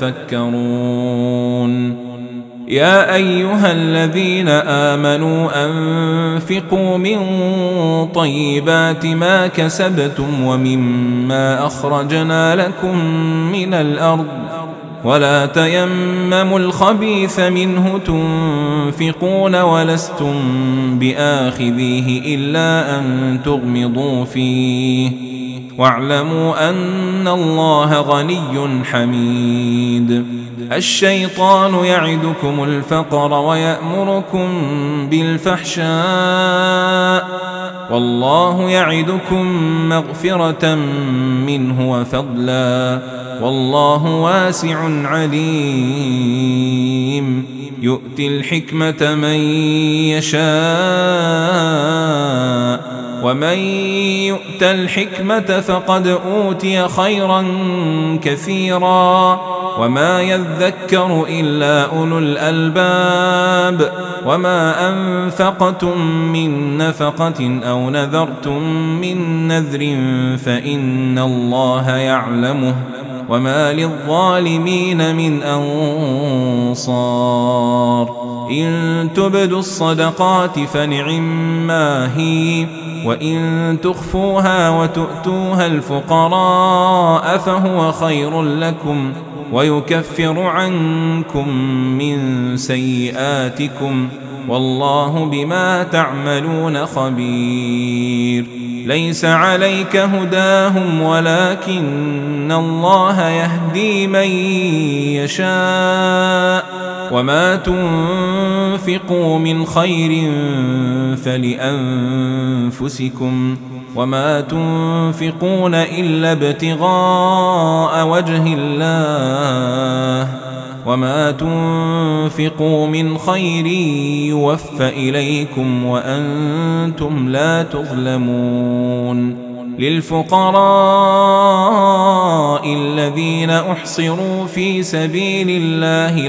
تتفكرون يا أيها الذين آمنوا أنفقوا من طيبات ما كسبتم ومما أخرجنا لكم من الأرض ولا تيمموا الخبيث منه تنفقون ولستم بآخذيه إلا أن تغمضوا فيه واعلموا أن الله غني حميد. الشيطان يعدكم الفقر ويأمركم بالفحشاء والله يعدكم مغفرة منه وفضلا والله واسع عليم. يؤتي الحكمة من يشاء ومن يؤت الحكمة فقد أوتي خيرا كثيرا وما يذكر إلا أولو الألباب. وما أنفقتم من نفقة أو نذرتم من نذر فإن الله يعلمه وما للظالمين من أنصار. إن تبدوا الصدقات فنعما هي وإن تخفوها وتؤتوها الفقراء فهو خير لكم ويكفر عنكم من سيئاتكم والله بما تعملون خبير. ليس عليك هداهم ولكن الله يهدي من يشاء وما تنفقوا من خير فلأنفسكم وما تنفقون إلا ابتغاء وجه الله وما تنفقوا من خير يوفى إليكم وأنتم لا تظلمون. للفقراء الذين أحصروا في سبيل الله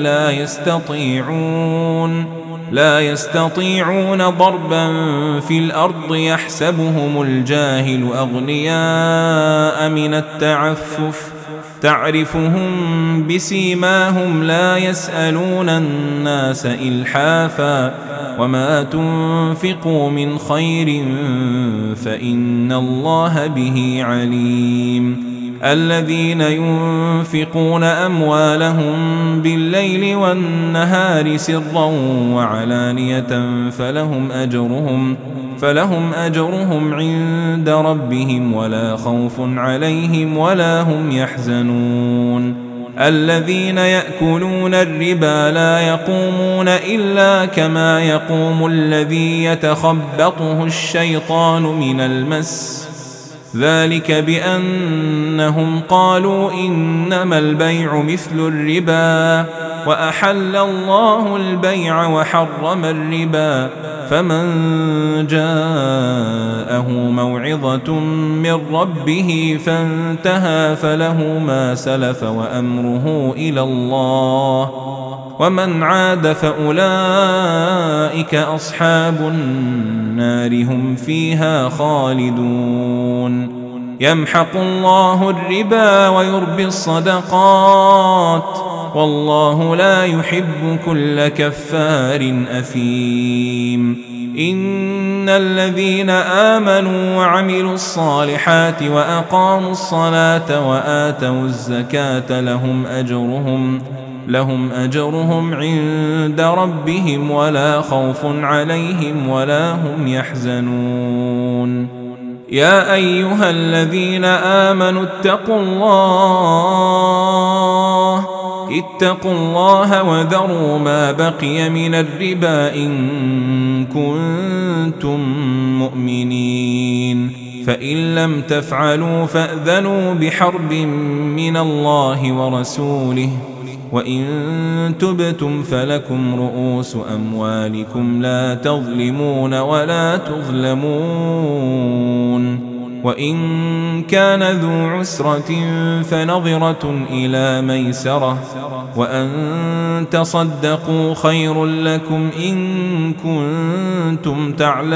لا يستطيعون ضربا في الأرض يحسبهم الجاهل أغنياء من التعفف تعرفهم بسيماهم لا يسألون الناس إلحافا وما تنفقوا من خير فإن الله به عليم. الذين ينفقون أموالهم بالليل والنهار سرا وعلانية فلهم أجرهم عند ربهم ولا خوف عليهم ولا هم يحزنون. الذين يأكلون الربا لا يقومون إلا كما يقوم الذي يتخبطه الشيطان من المس ذلك بأنهم قالوا إنما البيع مثل الربا وأحل الله البيع وحرم الربا فمن جاءه موعظة من ربه فانتهى فله ما سلف وأمره إلى الله ومن عاد فأولئك أصحاب النار هم فيها خالدون. يمحق الله الربا ويربي الصدقات والله لا يحب كل كفار أثيم. إن الذين آمنوا وعملوا الصالحات وأقاموا الصلاة وآتوا الزكاة لهم أجرهم عند ربهم ولا خوف عليهم ولا هم يحزنون. يا أيها الذين آمنوا اتقوا الله وذروا ما بقي من الربا إن كنتم مؤمنين فإن لم تفعلوا فأذنوا بحرب من الله ورسوله وإن تبتم فلكم رؤوس أموالكم لا تظلمون ولا تظلمون. وإن كان ذو عسرة فنظرة إلى ميسرة وأن تصدقوا خير لكم إن كنتم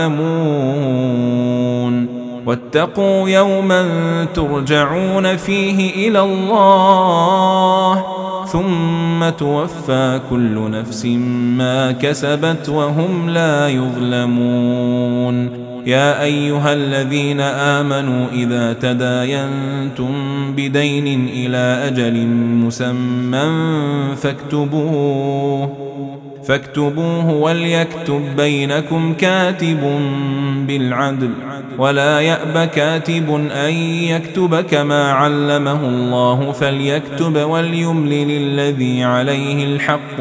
تعلمون. واتقوا يوما ترجعون فيه إلى الله ثم توفى كل نفس ما كسبت وهم لا يظلمون. يا أيها الذين آمنوا إذا تداينتم بدين إلى أجل مسمى فاكتبوه وليكتب بينكم كاتب بالعدل ولا يأب كاتب أن يكتب كما علمه الله فليكتب وليملل الذي عليه الحق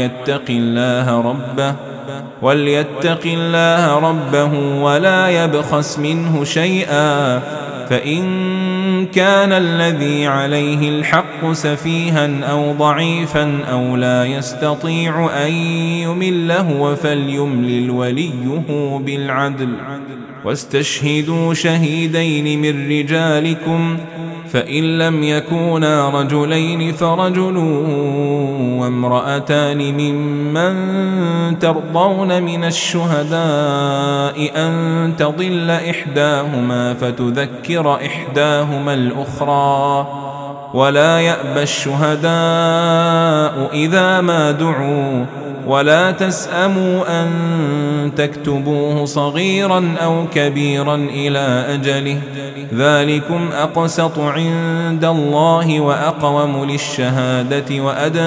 وليتق الله ربه ولا يبخس منه شيئا فإن كان الذي عليه الحق سفيها أو ضعيفا أو لا يستطيع أن يمل هو فليملل وليه بالعدل واستشهدوا شهيدين من رجالكم فإن لم يكونا رجلين فرجل وامرأتان ممن ترضون من الشهداء أن تضل إحداهما فتذكر إحداهما الأخرى ولا يأبى الشهداء إذا ما دعوا ولا تسأموا أن تكتبوه صغيرا أو كبيرا إلى أجله ذلكم أقسط عند الله وأقوم للشهادة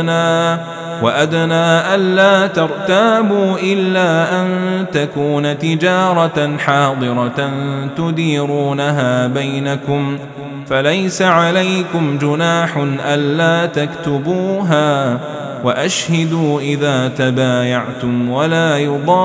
وأدنى ألا ترتابوا إلا أن تكون تجارة حاضرة تديرونها بينكم فليس عليكم جناح ألا تكتبوها وأشهدوا إذا تبايعتم ولا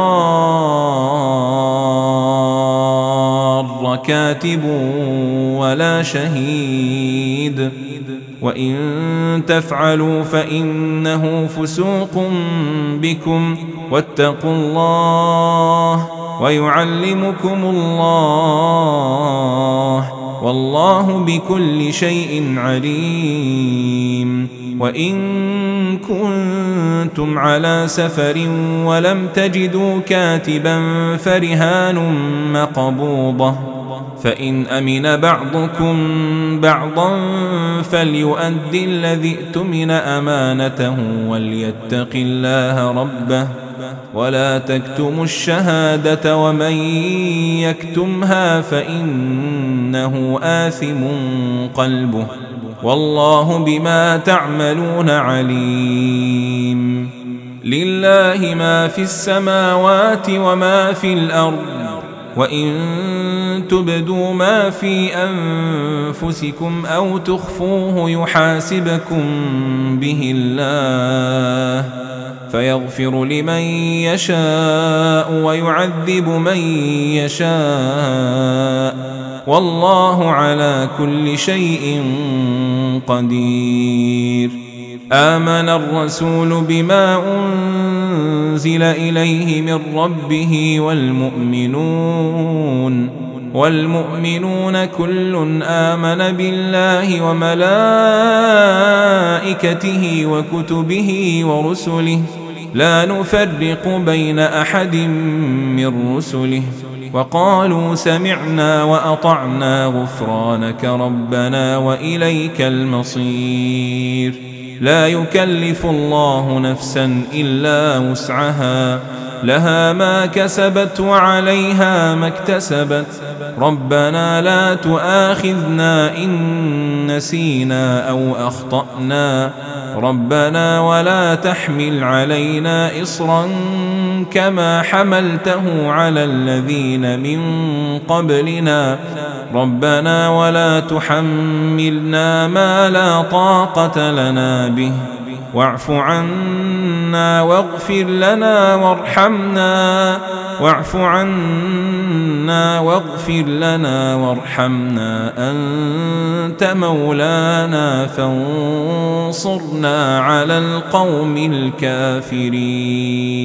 يضار كاتب ولا شهيد وإن تفعلوا فإنه فسوق بكم واتقوا الله ويعلمكم الله والله بكل شيء عليم وإن كنتم على سفر ولم تجدوا كاتبا فرهان مقبوضة فإن أمن بعضكم بعضا فليؤدي الذي اؤتمن أمانته وليتق الله ربه ولا تكتموا الشهادة ومن يكتمها فإنه آثم قلبه والله بما تعملون عليم لله ما في السماوات وما في الأرض وإن تبدوا ما في أنفسكم أو تخفوه يحاسبكم به الله فيغفر لمن يشاء ويعذب من يشاء والله على كل شيء قدير آمن الرسول بما أنزل إليه من ربه والمؤمنون كل آمن بالله وملائكته وكتبه ورسله لا نفرق بين أحد من رسله وقالوا سمعنا وأطعنا غفرانك ربنا وإليك المصير لا يكلف الله نفسا إلا وسعها لها ما كسبت وعليها ما اكتسبت ربنا لا تؤاخذنا إن نسينا أو أخطأنا ربنا ولا تحمل علينا إصرا كما حملته على الذين من قبلنا ربنا ولا تحملنا ما لا طاقة لنا به واعف عنا واغفر لنا وارحمنا أنت مولانا فانصرنا على القوم الكافرين